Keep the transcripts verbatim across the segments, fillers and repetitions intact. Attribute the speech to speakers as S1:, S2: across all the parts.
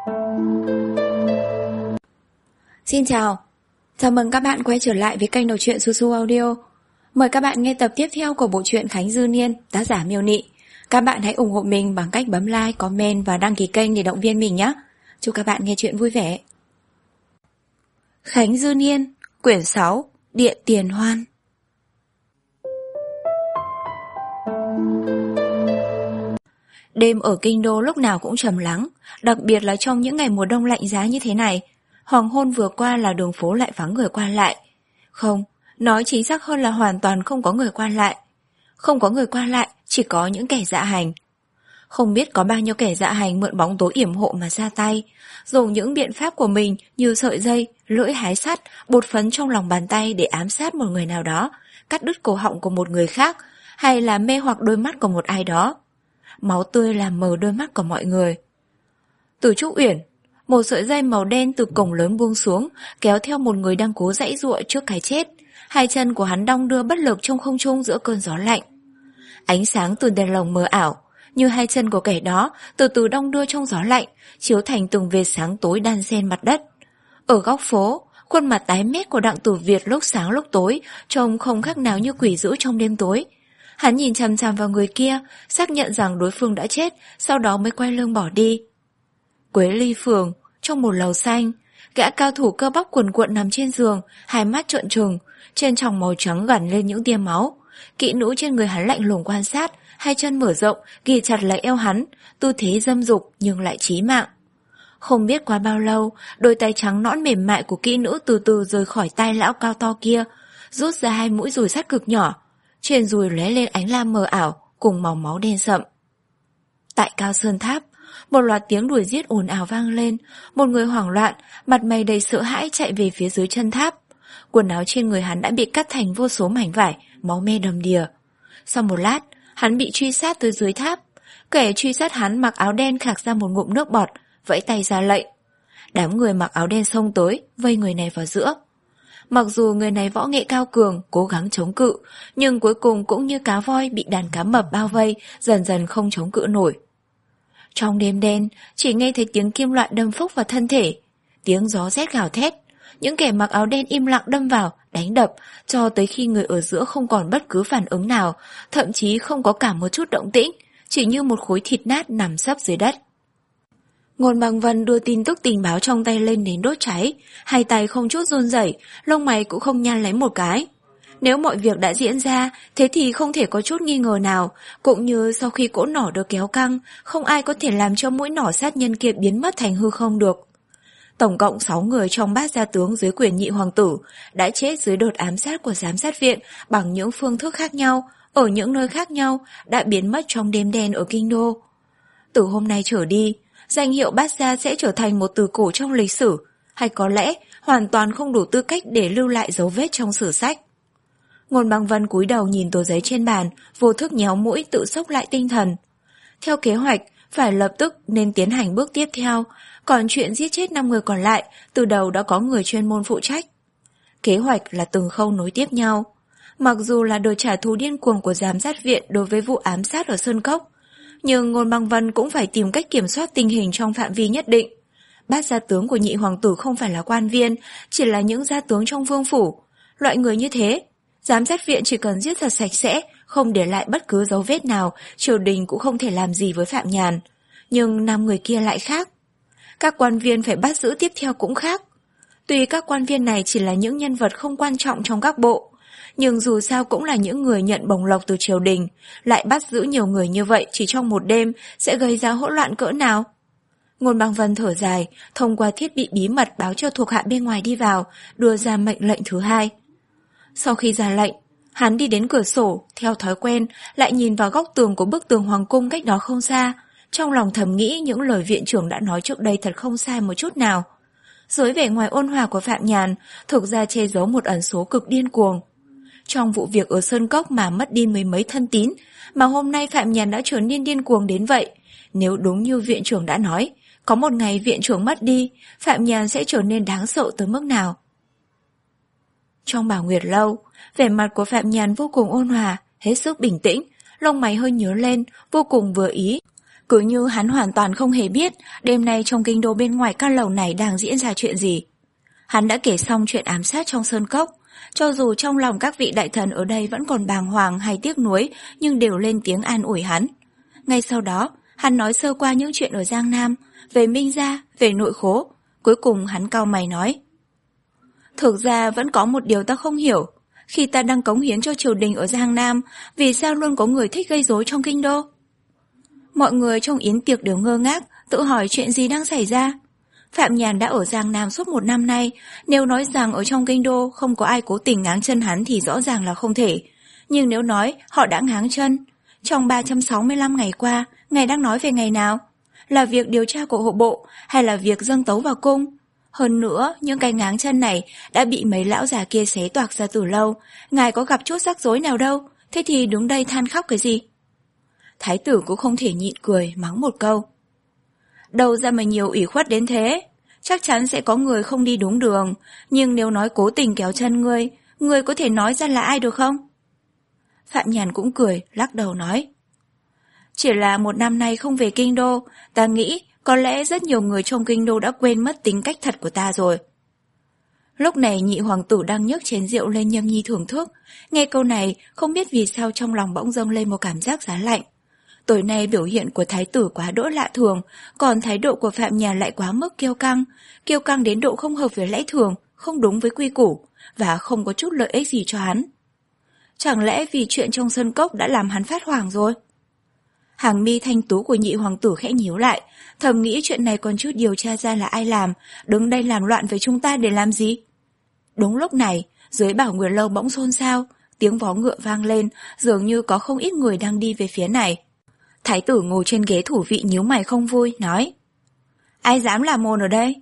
S1: Xin chào, chào mừng các bạn quay trở lại với kênh đọc truyện Su Su Audio. Mời các bạn nghe tập tiếp theo của bộ truyện Khánh Dư Niên, tác giả Miêu Nị. Các bạn hãy ủng hộ mình bằng cách bấm like, comment và đăng ký kênh để động viên mình nhé. Chúc các bạn nghe truyện vui vẻ. Khánh Dư Niên, quyển sáu, Điện Tiền Hoan. Đêm ở Kinh Đô lúc nào cũng trầm lắng, đặc biệt là trong những ngày mùa đông lạnh giá như thế này. Hoàng hôn vừa qua là đường phố lại vắng người qua lại. Không, nói chính xác hơn là hoàn toàn không có người qua lại. Không có người qua lại, chỉ có những kẻ dạ hành. Không biết có bao nhiêu kẻ dạ hành mượn bóng tối yểm hộ mà ra tay, dùng những biện pháp của mình như sợi dây, lưỡi hái sắt, bột phấn trong lòng bàn tay để ám sát một người nào đó, cắt đứt cổ họng của một người khác, hay là mê hoặc đôi mắt của một ai đó. Máu tươi làm mờ đôi mắt của mọi người. Từ Trúc Uyển, một sợi dây màu đen từ cổng lớn buông xuống, kéo theo một người đang cố giãy giụa trước cái chết. Hai chân của hắn đong đưa bất lực trong không trung giữa cơn gió lạnh. Ánh sáng từ đèn lồng mờ ảo, như hai chân của kẻ đó từ từ đong đưa trong gió lạnh, chiếu thành từng vệt sáng tối đan xen mặt đất. Ở góc phố, khuôn mặt tái mét của Đặng Tử Việt lúc sáng lúc tối trông không khác nào như quỷ dữ trong đêm tối. Hắn nhìn chằm chằm vào người kia, xác nhận rằng đối phương đã chết, sau đó mới quay lưng bỏ đi. Quế Ly Phường, trong một lầu xanh, gã cao thủ cơ bắp cuồn cuộn nằm trên giường, hai mắt trợn trừng, trên tròng màu trắng gằn lên những tia máu. Kỹ nữ trên người hắn lạnh lùng quan sát, hai chân mở rộng, ghì chặt lấy eo hắn, tư thế dâm dục nhưng lại chí mạng. Không biết qua bao lâu, đôi tay trắng nõn mềm mại của kỹ nữ từ từ rời khỏi tay lão cao to kia, rút ra hai mũi dùi sắt cực nhỏ, trên dùi lóe lên ánh lam mờ ảo cùng màu máu đen sậm. Tại Cao Sơn Tháp, một loạt tiếng đuổi giết ồn ào vang lên, một người hoảng loạn, mặt mày đầy sợ hãi chạy về phía dưới chân tháp. Quần áo trên người hắn đã bị cắt thành vô số mảnh vải, máu me đầm đìa. Sau một lát, hắn bị truy sát tới dưới tháp. Kẻ truy sát hắn mặc áo đen khạc ra một ngụm nước bọt, vẫy tay ra lệnh. Đám người mặc áo đen xông tới, vây người này vào giữa. Mặc dù người này võ nghệ cao cường, cố gắng chống cự, nhưng cuối cùng cũng như cá voi bị đàn cá mập bao vây, dần dần không chống cự nổi. Trong đêm đen, chỉ nghe thấy tiếng kim loại đâm phúc vào thân thể, tiếng gió rét gào thét. Những kẻ mặc áo đen im lặng đâm vào, đánh đập, cho tới khi người ở giữa không còn bất cứ phản ứng nào, thậm chí không có cả một chút động tĩnh, chỉ như một khối thịt nát nằm sấp dưới đất. Ngôn Bằng Vân đưa tin tức tình báo trong tay lên đến đốt cháy, hai tay không chút run rẩy, lông mày cũng không nhăn lấy một cái. Nếu mọi việc đã diễn ra, thế thì không thể có chút nghi ngờ nào, cũng như sau khi cỗ nỏ được kéo căng, không ai có thể làm cho mũi nỏ sát nhân kia biến mất thành hư không được. Tổng cộng sáu người trong bát gia tướng dưới quyền nhị hoàng tử đã chết dưới đợt ám sát của giám sát viện bằng những phương thức khác nhau, ở những nơi khác nhau, đã biến mất trong đêm đen ở Kinh Đô. Từ hôm nay trở đi, danh hiệu bát gia sẽ trở thành một từ cổ trong lịch sử, hay có lẽ hoàn toàn không đủ tư cách để lưu lại dấu vết trong sử sách. Ngôn Bằng Vân cúi đầu nhìn tờ giấy trên bàn, vô thức nhéo mũi tự sốc lại tinh thần. Theo kế hoạch, phải lập tức nên tiến hành bước tiếp theo, còn chuyện giết chết năm người còn lại, từ đầu đã có người chuyên môn phụ trách. Kế hoạch là từng khâu nối tiếp nhau. Mặc dù là đợt trả thù điên cuồng của giám sát viện đối với vụ ám sát ở Sơn Cốc, nhưng Ngôn Bằng Vân cũng phải tìm cách kiểm soát tình hình trong phạm vi nhất định. Bát gia tướng của nhị hoàng tử không phải là quan viên, chỉ là những gia tướng trong vương phủ. Loại người như thế, giám sát viện chỉ cần giết thật sạch sẽ, không để lại bất cứ dấu vết nào, triều đình cũng không thể làm gì với Phạm Nhàn. Nhưng năm người kia lại khác. Các quan viên phải bắt giữ tiếp theo cũng khác. Tuy các quan viên này chỉ là những nhân vật không quan trọng trong các bộ, nhưng dù sao cũng là những người nhận bổng lộc từ triều đình, lại bắt giữ nhiều người như vậy chỉ trong một đêm sẽ gây ra hỗn loạn cỡ nào. Ngôn Bằng Vân thở dài, thông qua thiết bị bí mật báo cho thuộc hạ bên ngoài đi vào, đưa ra mệnh lệnh thứ hai. Sau khi ra lệnh, hắn đi đến cửa sổ, theo thói quen, lại nhìn vào góc tường của bức tường hoàng cung cách đó không xa, trong lòng thầm nghĩ những lời viện trưởng đã nói trước đây thật không sai một chút nào. Dưới vẻ ngoài ôn hòa của Phạm Nhàn, thực ra che giấu một ẩn số cực điên cuồng. Trong vụ việc ở Sơn Cốc mà mất đi mấy mấy thân tín, mà hôm nay Phạm Nhàn đã trở nên điên cuồng đến vậy. Nếu đúng như viện trưởng đã nói, có một ngày viện trưởng mất đi, Phạm Nhàn sẽ trở nên đáng sợ tới mức nào. Trong Bảo Nguyệt Lâu, vẻ mặt của Phạm Nhàn vô cùng ôn hòa, hết sức bình tĩnh, lông mày hơi nhớ lên, vô cùng vừa ý. Cứ như hắn hoàn toàn không hề biết đêm nay trong kinh đô bên ngoài căn lầu này đang diễn ra chuyện gì. Hắn đã kể xong chuyện ám sát trong sơn cốc, cho dù trong lòng các vị đại thần ở đây vẫn còn bàng hoàng hay tiếc nuối, nhưng đều lên tiếng an ủi hắn. Ngay sau đó, hắn nói sơ qua những chuyện ở Giang Nam, về Minh Gia, về nội khố. Cuối cùng hắn cau mày nói: thực ra vẫn có một điều ta không hiểu. Khi ta đang cống hiến cho triều đình ở Giang Nam, vì sao luôn có người thích gây rối trong kinh đô? Mọi người trong yến tiệc đều ngơ ngác, tự hỏi chuyện gì đang xảy ra. Phạm Nhàn đã ở Giang Nam suốt một năm nay, nếu nói rằng ở trong kinh đô không có ai cố tình ngáng chân hắn thì rõ ràng là không thể. Nhưng nếu nói họ đã ngáng chân, trong ba trăm sáu mươi lăm ngày qua, ngài đang nói về ngày nào? Là việc điều tra của hộ bộ hay là việc dâng tấu vào cung? Hơn nữa, những cái ngáng chân này đã bị mấy lão già kia xé toạc ra từ lâu, ngài có gặp chút rắc rối nào đâu, thế thì đứng đây than khóc cái gì? Thái tử cũng không thể nhịn cười, mắng một câu: đâu ra mà nhiều ủy khuất đến thế? Chắc chắn sẽ có người không đi đúng đường, nhưng nếu nói cố tình kéo chân ngươi, ngươi có thể nói ra là ai được không? Phạm Nhàn cũng cười, lắc đầu nói: chỉ là một năm nay không về kinh đô, ta nghĩ có lẽ rất nhiều người trong kinh đô đã quên mất tính cách thật của ta rồi. Lúc này nhị hoàng tử đang nhấc chén rượu lên nhâm nhi thưởng thức, nghe câu này không biết vì sao trong lòng bỗng dâng lên một cảm giác giá lạnh. Tối nay biểu hiện của thái tử quá đỗi lạ thường, còn thái độ của Phạm Nhàn lại quá mức kiêu căng, kiêu căng đến độ không hợp với lẽ thường, không đúng với quy củ, và không có chút lợi ích gì cho hắn. Chẳng lẽ vì chuyện trong sân cốc đã làm hắn phát hoảng rồi? Hàng mi thanh tú của nhị hoàng tử khẽ nhíu lại, thầm nghĩ chuyện này còn chút điều tra ra là ai làm, đứng đây làm loạn với chúng ta để làm gì? Đúng lúc này, dưới Bảo Nguyệt Lâu bỗng xôn xao, tiếng vó ngựa vang lên, dường như có không ít người đang đi về phía này. Thái tử ngồi trên ghế thủ vị nhíu mày không vui, nói: ai dám làm ồn ở đây?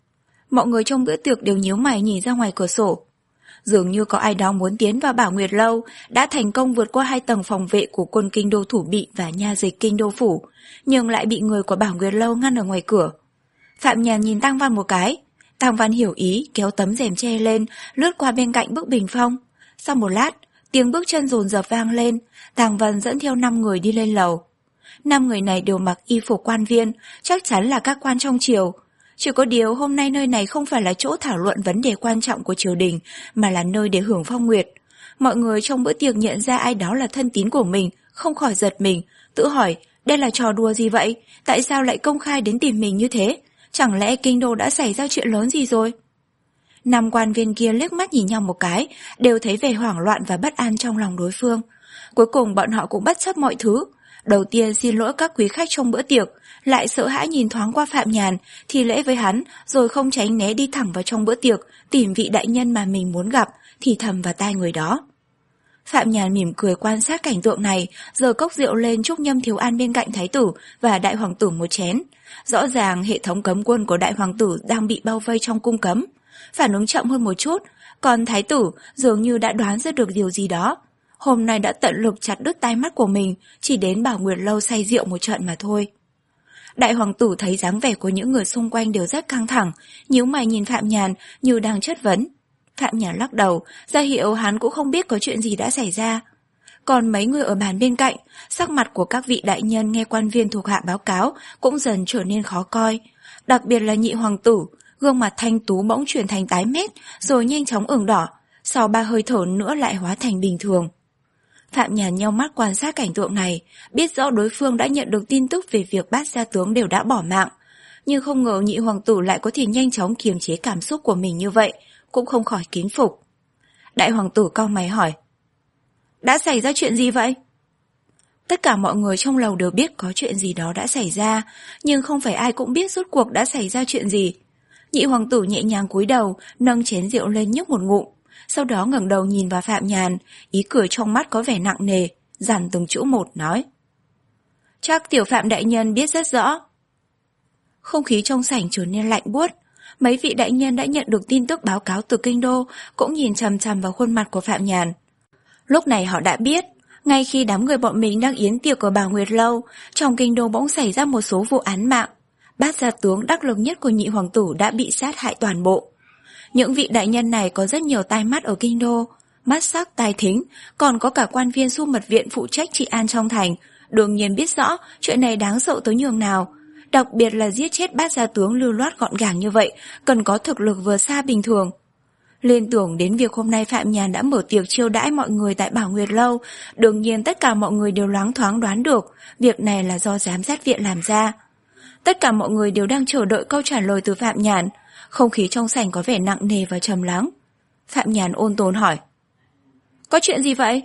S1: Mọi người trong bữa tiệc đều nhíu mày nhìn ra ngoài cửa sổ. Dường như có ai đó muốn tiến vào Bảo Nguyệt Lâu, đã thành công vượt qua hai tầng phòng vệ của quân kinh đô thủ bị và nha dịch kinh đô phủ, nhưng lại bị người của Bảo Nguyệt Lâu ngăn ở ngoài cửa. Phạm Nhàn nhìn Tăng Văn một cái, Tăng Văn hiểu ý, kéo tấm rèm che lên, lướt qua bên cạnh bức bình phong. Sau một lát, tiếng bước chân dồn dập vang lên, Tăng Văn dẫn theo năm người đi lên lầu. Năm người này đều mặc y phục quan viên, chắc chắn là các quan trong triều. Chỉ có điều hôm nay nơi này không phải là chỗ thảo luận vấn đề quan trọng của triều đình, mà là nơi để hưởng phong nguyệt. Mọi người trong bữa tiệc nhận ra ai đó là thân tín của mình, không khỏi giật mình, tự hỏi đây là trò đùa gì vậy? Tại sao lại công khai đến tìm mình như thế? Chẳng lẽ kinh đô đã xảy ra chuyện lớn gì rồi? Năm quan viên kia liếc mắt nhìn nhau một cái, đều thấy vẻ hoảng loạn và bất an trong lòng đối phương. Cuối cùng bọn họ cũng bất chấp mọi thứ. Đầu tiên xin lỗi các quý khách trong bữa tiệc, lại sợ hãi nhìn thoáng qua Phạm Nhàn, thì lễ với hắn, rồi không tránh né đi thẳng vào trong bữa tiệc, tìm vị đại nhân mà mình muốn gặp, thì thầm vào tai người đó. Phạm Nhàn mỉm cười quan sát cảnh tượng này, giơ cốc rượu lên chúc Nhâm Thiếu An bên cạnh thái tử và đại hoàng tử một chén. Rõ ràng hệ thống cấm quân của đại hoàng tử đang bị bao vây trong cung cấm. Phản ứng chậm hơn một chút, còn thái tử dường như đã đoán ra được điều gì đó. Hôm nay đã tận lực chặt đứt tai mắt của mình, chỉ đến Bảo Nguyệt Lâu say rượu một trận mà thôi. Đại hoàng tử thấy dáng vẻ của những người xung quanh đều rất căng thẳng, nhíu mày nhìn Phạm Nhàn như đang chất vấn. Phạm Nhàn lắc đầu, ra hiệu hắn cũng không biết có chuyện gì đã xảy ra. Còn mấy người ở bàn bên cạnh, sắc mặt của các vị đại nhân nghe quan viên thuộc hạ báo cáo cũng dần trở nên khó coi. Đặc biệt là nhị hoàng tử, gương mặt thanh tú bỗng chuyển thành tái mét, rồi nhanh chóng ửng đỏ, sau ba hơi thở nữa lại hóa thành bình thường. Phạm Nhàn nheo mắt quan sát cảnh tượng này, biết rõ đối phương đã nhận được tin tức về việc Bát gia tướng đều đã bỏ mạng, nhưng không ngờ nhị hoàng tử lại có thể nhanh chóng kiềm chế cảm xúc của mình như vậy, cũng không khỏi kính phục. Đại hoàng tử cau mày hỏi: đã xảy ra chuyện gì vậy? Tất cả mọi người trong lầu đều biết có chuyện gì đó đã xảy ra, nhưng không phải ai cũng biết rốt cuộc đã xảy ra chuyện gì. Nhị hoàng tử nhẹ nhàng cúi đầu, nâng chén rượu lên nhấp một ngụm, sau đó ngẩng đầu nhìn vào Phạm Nhàn, ý cười trong mắt có vẻ nặng nề, dằn từng chữ một nói: chắc tiểu Phạm đại nhân biết rất rõ. Không khí trong sảnh trở nên lạnh buốt. Mấy vị đại nhân đã nhận được tin tức báo cáo từ kinh đô, cũng nhìn chằm chằm vào khuôn mặt của Phạm Nhàn. Lúc này họ đã biết, ngay khi đám người bọn mình đang yến tiệc ở Bảo Nguyệt Lâu, trong kinh đô bỗng xảy ra một số vụ án mạng. Bát gia tướng đắc lực nhất của nhị hoàng tử đã bị sát hại toàn bộ. Những vị đại nhân này có rất nhiều tai mắt ở kinh đô, mắt sắc, tai thính, còn có cả quan viên Xu Mật Viện phụ trách trị an trong thành, đương nhiên biết rõ chuyện này đáng sợ tới nhường nào. Đặc biệt là giết chết bát gia tướng lưu loát gọn gàng như vậy, cần có thực lực vừa xa bình thường. Liên tưởng đến việc hôm nay Phạm Nhàn đã mở tiệc chiêu đãi mọi người tại Bảo Nguyệt Lâu, đương nhiên tất cả mọi người đều loáng thoáng đoán được việc này là do giám sát viện làm ra. Tất cả mọi người đều đang chờ đợi câu trả lời từ Phạm Nhàn, không khí trong sảnh có vẻ nặng nề và trầm lắng. Phạm Nhàn ôn tồn hỏi: Có chuyện gì vậy?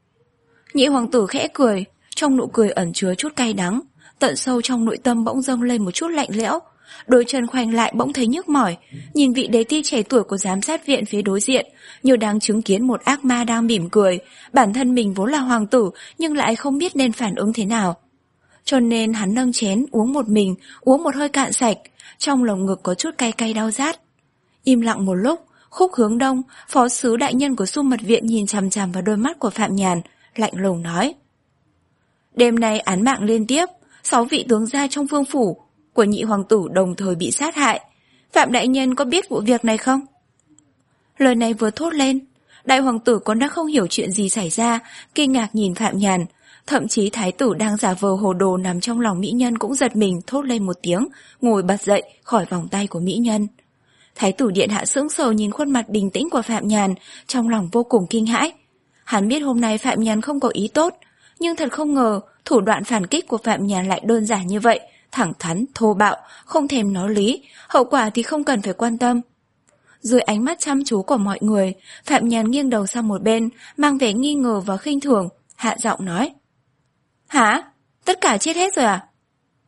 S1: Nhị hoàng tử khẽ cười, trong nụ cười ẩn chứa chút cay đắng, tận sâu trong nội tâm bỗng dâng lên một chút lạnh lẽo. Đôi chân khoanh lại bỗng thấy nhức mỏi, nhìn vị đế ti trẻ tuổi của giám sát viện phía đối diện, như đang chứng kiến một ác ma đang mỉm cười. Bản thân mình vốn là hoàng tử nhưng lại không biết nên phản ứng thế nào. Cho nên hắn nâng chén uống một mình, uống một hơi cạn sạch, trong lồng ngực có chút cay cay đau rát. Im lặng một lúc, Khúc Hướng Đông, phó sứ đại nhân của Xu Mật Viện nhìn chằm chằm vào đôi mắt của Phạm Nhàn, lạnh lùng nói: Đêm nay án mạng liên tiếp, sáu vị tướng gia trong vương phủ của nhị hoàng tử đồng thời bị sát hại. Phạm đại nhân có biết vụ việc này không? Lời này vừa thốt lên, đại hoàng tử còn đã không hiểu chuyện gì xảy ra, kinh ngạc nhìn Phạm Nhàn. Thậm chí thái tử đang giả vờ hồ đồ nằm trong lòng mỹ nhân cũng giật mình thốt lên một tiếng, ngồi bật dậy khỏi vòng tay của mỹ nhân. Thái tử điện hạ sững sờ nhìn khuôn mặt bình tĩnh của Phạm Nhàn, trong lòng vô cùng kinh hãi. Hắn biết hôm nay Phạm Nhàn không có ý tốt, nhưng thật không ngờ thủ đoạn phản kích của Phạm Nhàn lại đơn giản như vậy, thẳng thắn, thô bạo, không thèm nói lý, hậu quả thì không cần phải quan tâm. Dưới ánh mắt chăm chú của mọi người, Phạm Nhàn nghiêng đầu sang một bên, mang vẻ nghi ngờ và khinh thường, hạ giọng nói: Hả? Tất cả chết hết rồi à?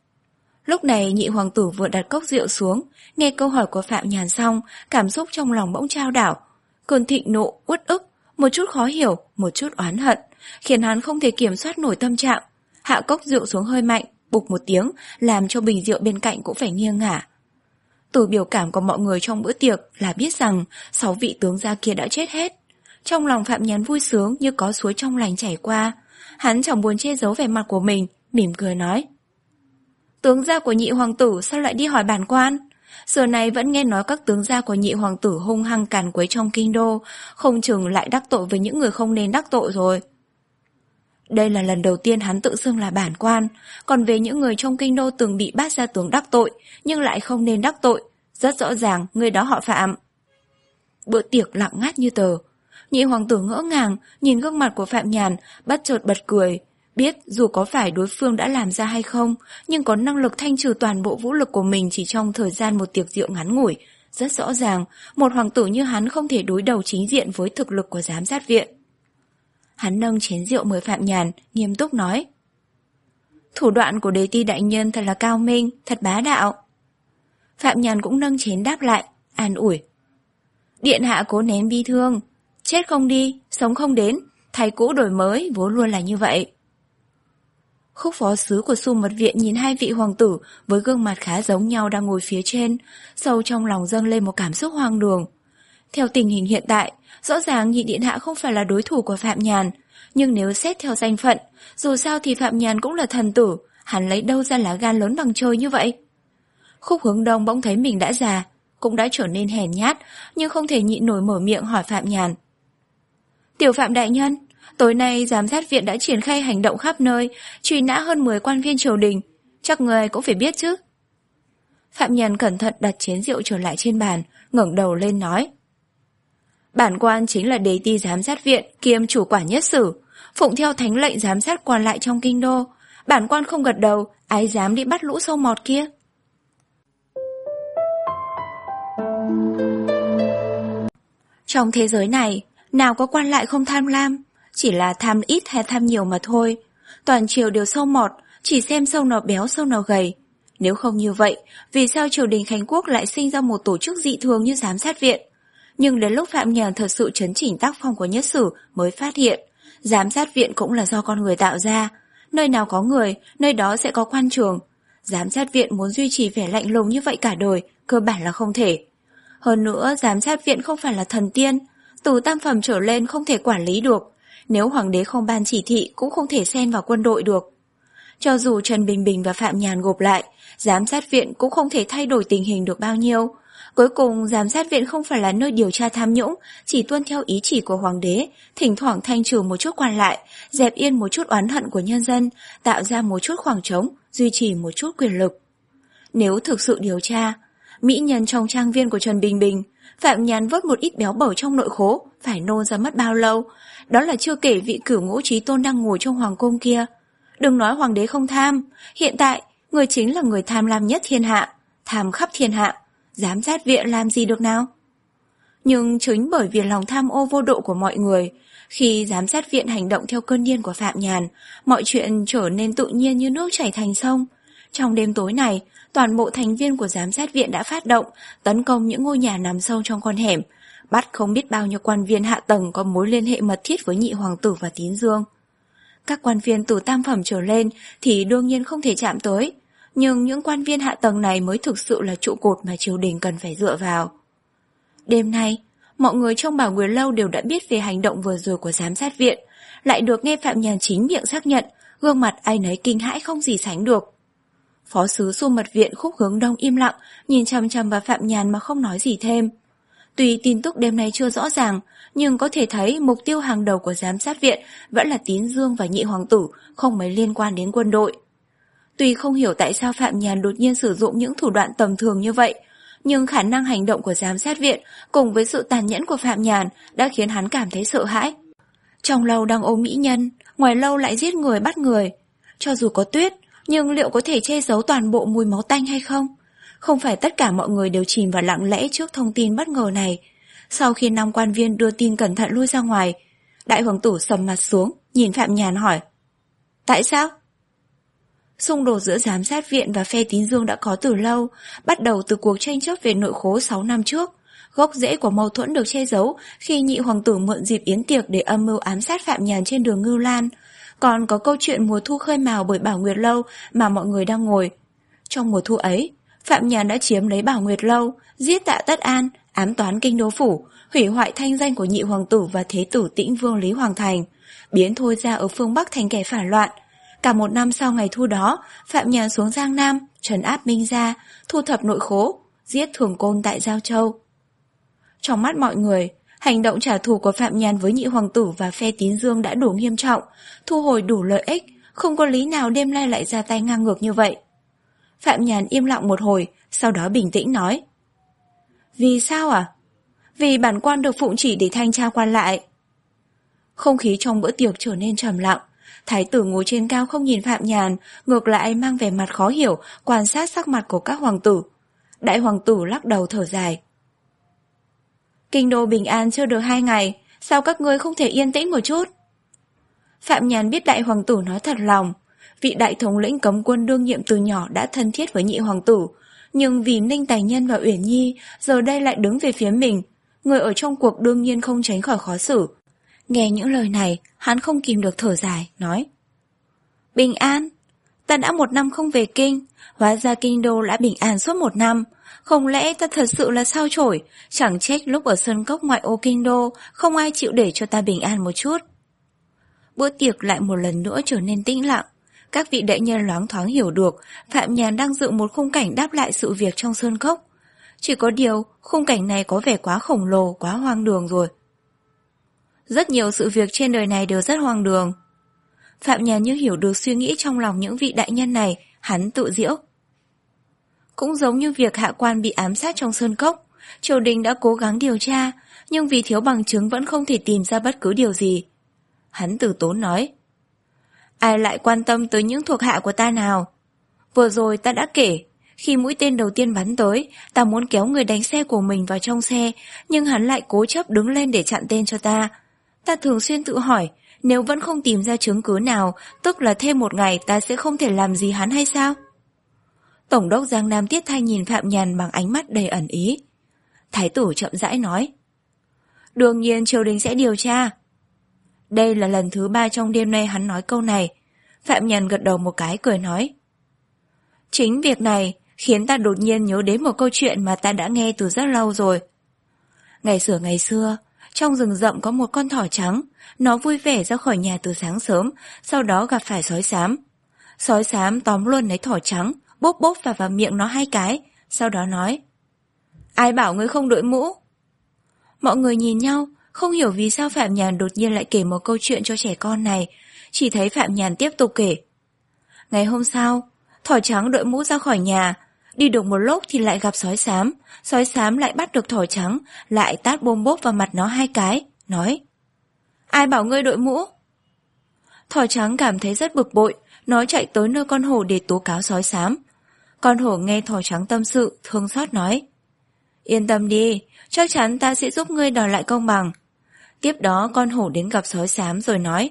S1: Lúc này nhị hoàng tử vừa đặt cốc rượu xuống, nghe câu hỏi của Phạm Nhàn xong, cảm xúc trong lòng bỗng trao đảo. Cơn thịnh nộ, uất ức, một chút khó hiểu, một chút oán hận, khiến hắn không thể kiểm soát nổi tâm trạng. Hạ cốc rượu xuống hơi mạnh, bục một tiếng, làm cho bình rượu bên cạnh cũng phải nghiêng ngả. Từ biểu cảm của mọi người trong bữa tiệc là biết rằng sáu vị tướng gia kia đã chết hết. Trong lòng Phạm Nhàn vui sướng như có suối trong lành chảy qua. Hắn chẳng buồn che giấu vẻ mặt của mình, mỉm cười nói: Tướng gia của nhị hoàng tử sao lại đi hỏi bản quan? Giờ này vẫn nghe nói các tướng gia của nhị hoàng tử hung hăng càn quấy trong kinh đô, không chừng lại đắc tội với những người không nên đắc tội rồi. Đây là lần đầu tiên hắn tự xưng là bản quan, còn về những người trong kinh đô từng bị bát gia tướng đắc tội, nhưng lại không nên đắc tội, rất rõ ràng người đó họ Phạm. Bữa tiệc lặng ngắt như tờ. Nhị hoàng tử ngỡ ngàng, nhìn gương mặt của Phạm Nhàn, bất chợt bật cười. Biết dù có phải đối phương đã làm ra hay không, nhưng có năng lực thanh trừ toàn bộ vũ lực của mình chỉ trong thời gian một tiệc rượu ngắn ngủi. Rất rõ ràng, một hoàng tử như hắn không thể đối đầu chính diện với thực lực của giám sát viện. Hắn nâng chén rượu mời Phạm Nhàn, nghiêm túc nói: Thủ đoạn của đế ti đại nhân thật là cao minh, thật bá đạo. Phạm Nhàn cũng nâng chén đáp lại, an ủi: Điện hạ cố nén bi thương, chết không đi, sống không đến, thay cũ đổi mới vốn luôn là như vậy. Khúc phó sứ của Xu Mật Viện nhìn hai vị hoàng tử với gương mặt khá giống nhau đang ngồi phía trên, sâu trong lòng dâng lên một cảm xúc hoang đường. Theo tình hình hiện tại, rõ ràng nhị điện hạ không phải là đối thủ của Phạm Nhàn, nhưng nếu xét theo danh phận, dù sao thì Phạm Nhàn cũng là thần tử, hắn lấy đâu ra lá gan lớn bằng trời như vậy? Khúc Hướng Đông bỗng thấy mình đã già, cũng đã trở nên hèn nhát, nhưng không thể nhịn nổi mở miệng hỏi Phạm Nhàn: Tiểu Phạm đại nhân, tối nay giám sát viện đã triển khai hành động khắp nơi, truy nã hơn mười quan viên triều đình, chắc người cũng phải biết chứ. Phạm Nhàn cẩn thận đặt chén rượu trở lại trên bàn, ngẩng đầu lên nói: Bản quan chính là đế ti giám sát viện kiêm chủ quản nhất sử, phụng theo thánh lệnh giám sát quan lại trong kinh đô. Bản quan không gật đầu, ai dám đi bắt lũ sâu mọt kia. Trong thế giới này, nào có quan lại không tham lam, chỉ là tham ít hay tham nhiều mà thôi. Toàn triều đều sâu mọt, chỉ xem sâu nào béo sâu nào gầy. Nếu không như vậy, vì sao triều đình Khánh Quốc lại sinh ra một tổ chức dị thường như giám sát viện? Nhưng đến lúc Phạm Nhàn thật sự chấn chỉnh tác phong của nhất sử mới phát hiện, giám sát viện cũng là do con người tạo ra. Nơi nào có người, nơi đó sẽ có quan trường. Giám sát viện muốn duy trì vẻ lạnh lùng như vậy cả đời, cơ bản là không thể. Hơn nữa, giám sát viện không phải là thần tiên, từ tam phẩm trở lên không thể quản lý được. Nếu hoàng đế không ban chỉ thị cũng không thể xen vào quân đội được. Cho dù Trần Bình Bình và Phạm Nhàn gộp lại, giám sát viện cũng không thể thay đổi tình hình được bao nhiêu. Cuối cùng, giám sát viện không phải là nơi điều tra tham nhũng, chỉ tuân theo ý chỉ của hoàng đế, thỉnh thoảng thanh trừ một chút quan lại, dẹp yên một chút oán hận của nhân dân, tạo ra một chút khoảng trống, duy trì một chút quyền lực. Nếu thực sự điều tra, mỹ nhân trong trang viên của Trần Bình Bình, Phạm Nhàn vớt một ít béo bở trong nội khố, phải nôn ra mất bao lâu, đó là chưa kể vị cửu ngũ trí tôn đang ngồi trong hoàng cung kia. Đừng nói hoàng đế không tham, hiện tại, người chính là người tham lam nhất thiên hạ, tham khắp thiên hạ, giám sát viện làm gì được nào? Nhưng chính bởi vì lòng tham ô vô độ của mọi người, khi giám sát viện hành động theo cơn điên của Phạm Nhàn, mọi chuyện trở nên tự nhiên như nước chảy thành sông. Trong đêm tối này, toàn bộ thành viên của giám sát viện đã phát động, tấn công những ngôi nhà nằm sâu trong con hẻm, bắt không biết bao nhiêu quan viên hạ tầng có mối liên hệ mật thiết với nhị hoàng tử và Tín Dương. Các quan viên từ tam phẩm trở lên thì đương nhiên không thể chạm tới, nhưng những quan viên hạ tầng này mới thực sự là trụ cột mà triều đình cần phải dựa vào. Đêm nay, mọi người trong Bảo Nguyệt Lâu đều đã biết về hành động vừa rồi của giám sát viện, lại được nghe Phạm Nhàn chính miệng xác nhận, gương mặt ai nấy kinh hãi không gì sánh được. Phó sứ Xu Mật Viện Khúc Hướng Đông im lặng, nhìn chằm chằm vào Phạm Nhàn mà không nói gì thêm. Tuy tin tức đêm nay chưa rõ ràng, nhưng có thể thấy mục tiêu hàng đầu của giám sát viện vẫn là Tín Dương và nhị hoàng tử, không mấy liên quan đến quân đội. Tuy không hiểu tại sao Phạm Nhàn đột nhiên sử dụng những thủ đoạn tầm thường như vậy, nhưng khả năng hành động của giám sát viện cùng với sự tàn nhẫn của Phạm Nhàn đã khiến hắn cảm thấy sợ hãi. Trong lâu đang ôm mỹ nhân, ngoài lâu lại giết người bắt người. Cho dù có tuyết, nhưng liệu có thể che giấu toàn bộ mùi máu tanh hay không? Không phải tất cả mọi người đều chìm vào lặng lẽ trước thông tin bất ngờ này. Sau khi năm quan viên đưa tin cẩn thận lui ra ngoài, đại hoàng tử sầm mặt xuống, nhìn Phạm Nhàn hỏi: tại sao? Xung đột giữa giám sát viện và phe Tín Dương đã có từ lâu, bắt đầu từ cuộc tranh chấp về nội khố sáu năm trước. Gốc rễ của mâu thuẫn được che giấu khi nhị hoàng tử mượn dịp yến tiệc để âm mưu ám sát Phạm Nhàn trên đường Ngưu Lan. Còn có câu chuyện mùa thu khơi mào bởi Bảo Nguyệt Lâu mà mọi người đang ngồi. Trong mùa thu ấy, Phạm Nhàn đã chiếm lấy Bảo Nguyệt Lâu, giết Tạ Tất An, ám toán kinh đô phủ, hủy hoại thanh danh của nhị hoàng tử và thế tử Tĩnh Vương Lý Hoàng Thành, biến Thôi Gia ở phương Bắc thành kẻ phản loạn. Cả một năm sau ngày thu đó, Phạm Nhàn xuống Giang Nam, trấn áp Minh Gia, thu thập nội khố, giết Thường Côn tại Giao Châu. Trong mắt mọi người, hành động trả thù của Phạm Nhàn với nhị hoàng tử và phe Tín Dương đã đủ nghiêm trọng, thu hồi đủ lợi ích, không có lý nào đêm nay lại ra tay ngang ngược như vậy. Phạm Nhàn im lặng một hồi, sau đó bình tĩnh nói: vì sao à? Vì bản quan được phụng chỉ để thanh tra quan lại. Không khí trong bữa tiệc trở nên trầm lặng. Thái tử ngồi trên cao không nhìn Phạm Nhàn, ngược lại mang vẻ mặt khó hiểu, quan sát sắc mặt của các hoàng tử. Đại hoàng tử lắc đầu thở dài: kinh đô bình an chưa được hai ngày, sao các ngươi không thể yên tĩnh một chút? Phạm Nhàn biết đại hoàng tử nói thật lòng. Vị đại thống lĩnh cấm quân đương nhiệm từ nhỏ đã thân thiết với nhị hoàng tử, nhưng vì Ninh Tài Nhân và Uyển Nhi giờ đây lại đứng về phía mình, người ở trong cuộc đương nhiên không tránh khỏi khó xử. Nghe những lời này, hắn không kìm được thở dài, nói: bình an? Ta đã một năm không về kinh, hóa ra kinh đô đã bình an suốt một năm. Không lẽ ta thật sự là sao chổi, chẳng trách lúc ở sơn cốc ngoại ô kinh đô không ai chịu để cho ta bình an một chút. Bữa tiệc lại một lần nữa trở nên tĩnh lặng. Các vị đại nhân loáng thoáng hiểu được Phạm Nhàn đang dựng một khung cảnh đáp lại sự việc trong sơn cốc. Chỉ có điều, khung cảnh này có vẻ quá khổng lồ, quá hoang đường rồi. Rất nhiều sự việc trên đời này đều rất hoang đường. Phạm Nhàn như hiểu được suy nghĩ trong lòng những vị đại nhân này, hắn tự giễu. Cũng giống như việc hạ quan bị ám sát trong sơn cốc, triều đình đã cố gắng điều tra, nhưng vì thiếu bằng chứng vẫn không thể tìm ra bất cứ điều gì. Hắn từ tốn nói: ai lại quan tâm tới những thuộc hạ của ta nào? Vừa rồi ta đã kể, khi mũi tên đầu tiên bắn tới, ta muốn kéo người đánh xe của mình vào trong xe, nhưng hắn lại cố chấp đứng lên để chặn tên cho ta. Ta thường xuyên tự hỏi, nếu vẫn không tìm ra chứng cứ nào, tức là thêm một ngày ta sẽ không thể làm gì hắn hay sao? Tổng đốc Giang Nam Tiết Thanh nhìn Phạm Nhàn bằng ánh mắt đầy ẩn ý. Thái tử chậm rãi nói: đương nhiên triều đình sẽ điều tra. Đây là lần thứ ba trong đêm nay hắn nói câu này. Phạm Nhàn gật đầu một cái cười nói: chính việc này khiến ta đột nhiên nhớ đến một câu chuyện mà ta đã nghe từ rất lâu rồi. Ngày xưa ngày xưa, trong rừng rậm có một con thỏ trắng, nó vui vẻ ra khỏi nhà từ sáng sớm, sau đó gặp phải sói xám. Sói xám tóm luôn lấy thỏ trắng, bốp bốp vào vào miệng nó hai cái, sau đó nói: Ai bảo ngươi không đội mũ? Mọi người nhìn nhau, không hiểu vì sao Phạm Nhàn đột nhiên lại kể một câu chuyện cho trẻ con này. Chỉ thấy Phạm Nhàn tiếp tục kể. Ngày hôm sau, thỏ trắng đội mũ ra khỏi nhà. Đi được một lúc thì lại gặp sói xám. Sói xám lại bắt được thỏ trắng, lại tát bôm bốp vào mặt nó hai cái, nói: Ai bảo ngươi đội mũ? Thỏ trắng cảm thấy rất bực bội, nó chạy tới nơi con hổ để tố cáo sói xám. Con hổ nghe thỏ trắng tâm sự, thương xót nói: Yên tâm đi, chắc chắn ta sẽ giúp ngươi đòi lại công bằng. Tiếp đó con hổ đến gặp sói xám rồi nói: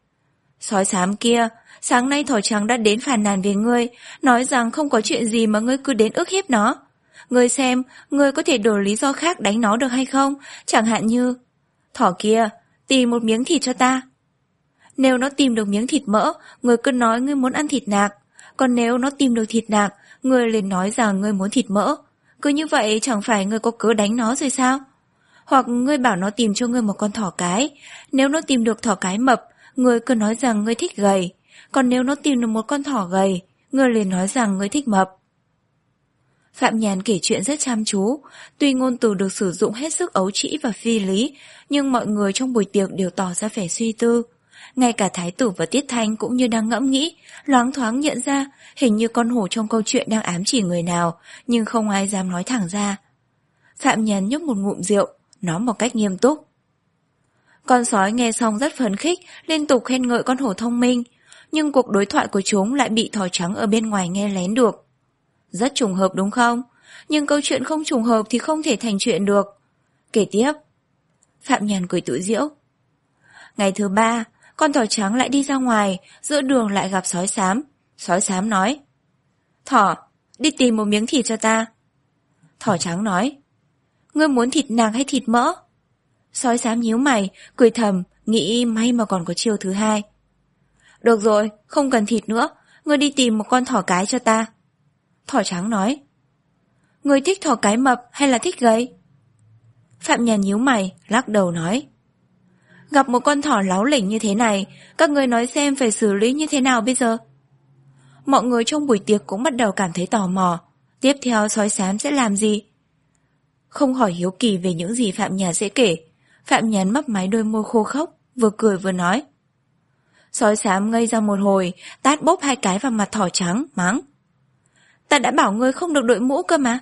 S1: Sói xám kia, sáng nay thỏ trắng đã đến phàn nàn về ngươi, nói rằng không có chuyện gì mà ngươi cứ đến ức hiếp nó. Ngươi xem, ngươi có thể đổi lý do khác đánh nó được hay không? Chẳng hạn như: Thỏ kia, tìm một miếng thịt cho ta. Nếu nó tìm được miếng thịt mỡ, ngươi cứ nói ngươi muốn ăn thịt nạc. Còn nếu nó tìm được thịt nạc, ngươi liền nói rằng ngươi muốn thịt mỡ. Cứ như vậy chẳng phải ngươi có cớ đánh nó rồi sao? Hoặc ngươi bảo nó tìm cho ngươi một con thỏ cái. Nếu nó tìm được thỏ cái mập, ngươi cứ nói rằng ngươi thích gầy. Còn nếu nó tìm được một con thỏ gầy, ngươi liền nói rằng ngươi thích mập. Phạm Nhàn kể chuyện rất chăm chú. Tuy ngôn từ được sử dụng hết sức ấu trĩ và phi lý, nhưng mọi người trong buổi tiệc đều tỏ ra vẻ suy tư. Ngay cả Thái tử và Tiết Thanh cũng như đang ngẫm nghĩ, loáng thoáng nhận ra hình như con hổ trong câu chuyện đang ám chỉ người nào, nhưng không ai dám nói thẳng ra. Phạm Nhàn nhấp một ngụm rượu, nói một cách nghiêm túc. Con sói nghe xong rất phấn khích, liên tục khen ngợi con hổ thông minh, nhưng cuộc đối thoại của chúng lại bị thỏ trắng ở bên ngoài nghe lén được. Rất trùng hợp đúng không? Nhưng câu chuyện không trùng hợp thì không thể thành chuyện được. Kể tiếp. Phạm Nhàn cười tự giễu. Ngày thứ ba, con thỏ trắng lại đi ra ngoài, giữa đường lại gặp sói xám. Sói xám nói: Thỏ, đi tìm một miếng thịt cho ta. Thỏ trắng nói: Ngươi muốn thịt nạc hay thịt mỡ? Sói xám nhíu mày, cười thầm, nghĩ may mà còn có chiêu thứ hai. Được rồi, không cần thịt nữa, ngươi đi tìm một con thỏ cái cho ta. Thỏ trắng nói: Ngươi thích thỏ cái mập hay là thích gầy? Phạm Nhàn nhíu mày, lắc đầu nói: Gặp một con thỏ láo lỉnh như thế này, các ngươi nói xem phải xử lý như thế nào bây giờ? Mọi người trong buổi tiệc cũng bắt đầu cảm thấy tò mò. Tiếp theo sói xám sẽ làm gì? Không hỏi hiếu kỳ về những gì Phạm Nhàn sẽ kể, Phạm Nhàn mấp máy đôi môi khô khốc, vừa cười vừa nói. Sói xám ngây ra một hồi, tát bốp hai cái vào mặt thỏ trắng, mắng: Ta đã bảo ngươi không được đội mũ cơ mà.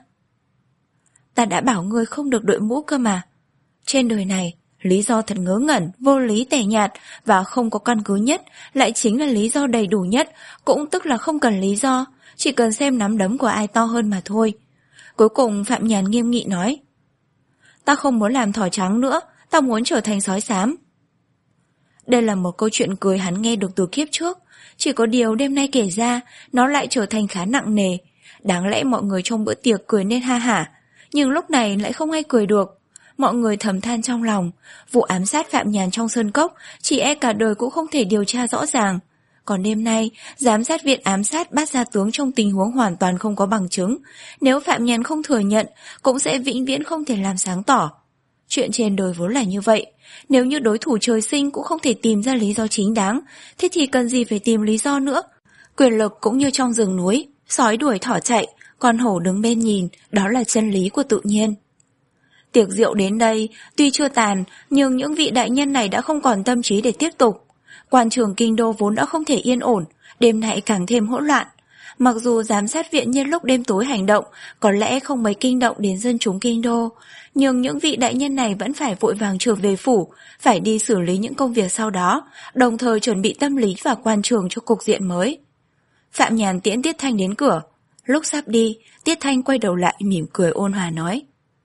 S1: Ta đã bảo ngươi không được đội mũ cơ mà. Trên đời này, lý do thật ngớ ngẩn, vô lý tẻ nhạt và không có căn cứ nhất lại chính là lý do đầy đủ nhất, cũng tức là không cần lý do, chỉ cần xem nắm đấm của ai to hơn mà thôi. Cuối cùng Phạm Nhàn nghiêm nghị nói: Ta không muốn làm thỏ trắng nữa, ta muốn trở thành sói xám. Đây là một câu chuyện cười hắn nghe được từ kiếp trước, chỉ có điều đêm nay kể ra, nó lại trở thành khá nặng nề. Đáng lẽ mọi người trong bữa tiệc cười nên ha hả, nhưng lúc này lại không ai cười được. Mọi người thầm than trong lòng, vụ ám sát Phạm Nhàn trong sơn cốc chỉ e cả đời cũng không thể điều tra rõ ràng. Còn đêm nay, giám sát viện ám sát bắt gia tướng trong tình huống hoàn toàn không có bằng chứng. Nếu Phạm Nhàn không thừa nhận, cũng sẽ vĩnh viễn không thể làm sáng tỏ. Chuyện trên đời vốn là như vậy. Nếu như đối thủ trời sinh cũng không thể tìm ra lý do chính đáng, thế thì cần gì phải tìm lý do nữa? Quyền lực cũng như trong rừng núi, sói đuổi thỏ chạy, con hổ đứng bên nhìn, đó là chân lý của tự nhiên. Tiệc rượu đến đây, tuy chưa tàn, nhưng những vị đại nhân này đã không còn tâm trí để tiếp tục. Quan trường kinh đô vốn đã không thể yên ổn, đêm nay càng thêm hỗn loạn. Mặc dù giám sát viện nhân lúc đêm tối hành động, có lẽ không mấy kinh động đến dân chúng kinh đô, nhưng những vị đại nhân này vẫn phải vội vàng trở về phủ, phải đi xử lý những công việc sau đó, đồng thời chuẩn bị tâm lý và quan trường cho cục diện mới. Phạm Nhàn tiễn Tiết Thanh đến cửa. Lúc sắp đi, Tiết Thanh quay đầu lại mỉm cười ôn hòa nói: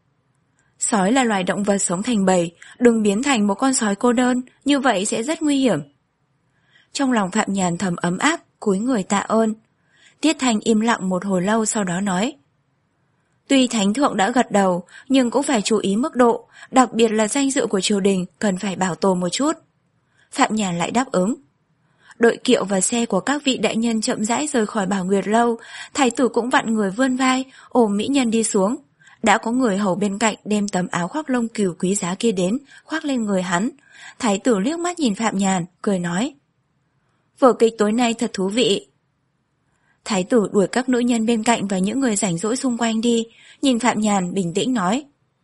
S1: Sói là loài động vật sống thành bầy, đừng biến thành một con sói cô đơn, như vậy sẽ rất nguy hiểm. Trong lòng Phạm Nhàn thầm ấm áp, cúi người tạ ơn. Tiết Thanh im lặng một hồi lâu sau đó nói: Tuy Thánh Thượng đã gật đầu, nhưng cũng phải chú ý mức độ, đặc biệt là danh dự của triều đình cần phải bảo tồn một chút. Phạm Nhàn lại đáp ứng. Đội kiệu và xe của các vị đại nhân chậm rãi rời khỏi Bảo Nguyệt Lâu, thái tử cũng vặn người vươn vai, ôm mỹ nhân đi xuống. Đã có người hầu bên cạnh đem tấm áo khoác lông cừu quý giá kia đến, khoác lên người hắn. Thái tử liếc mắt nhìn Phạm Nhàn, cười nói: Vở kịch tối nay thật thú vị. Thái tử đuổi các nữ nhân bên cạnh và những người rảnh rỗi xung quanh đi, nhìn Phạm Nhàn bình tĩnh nói.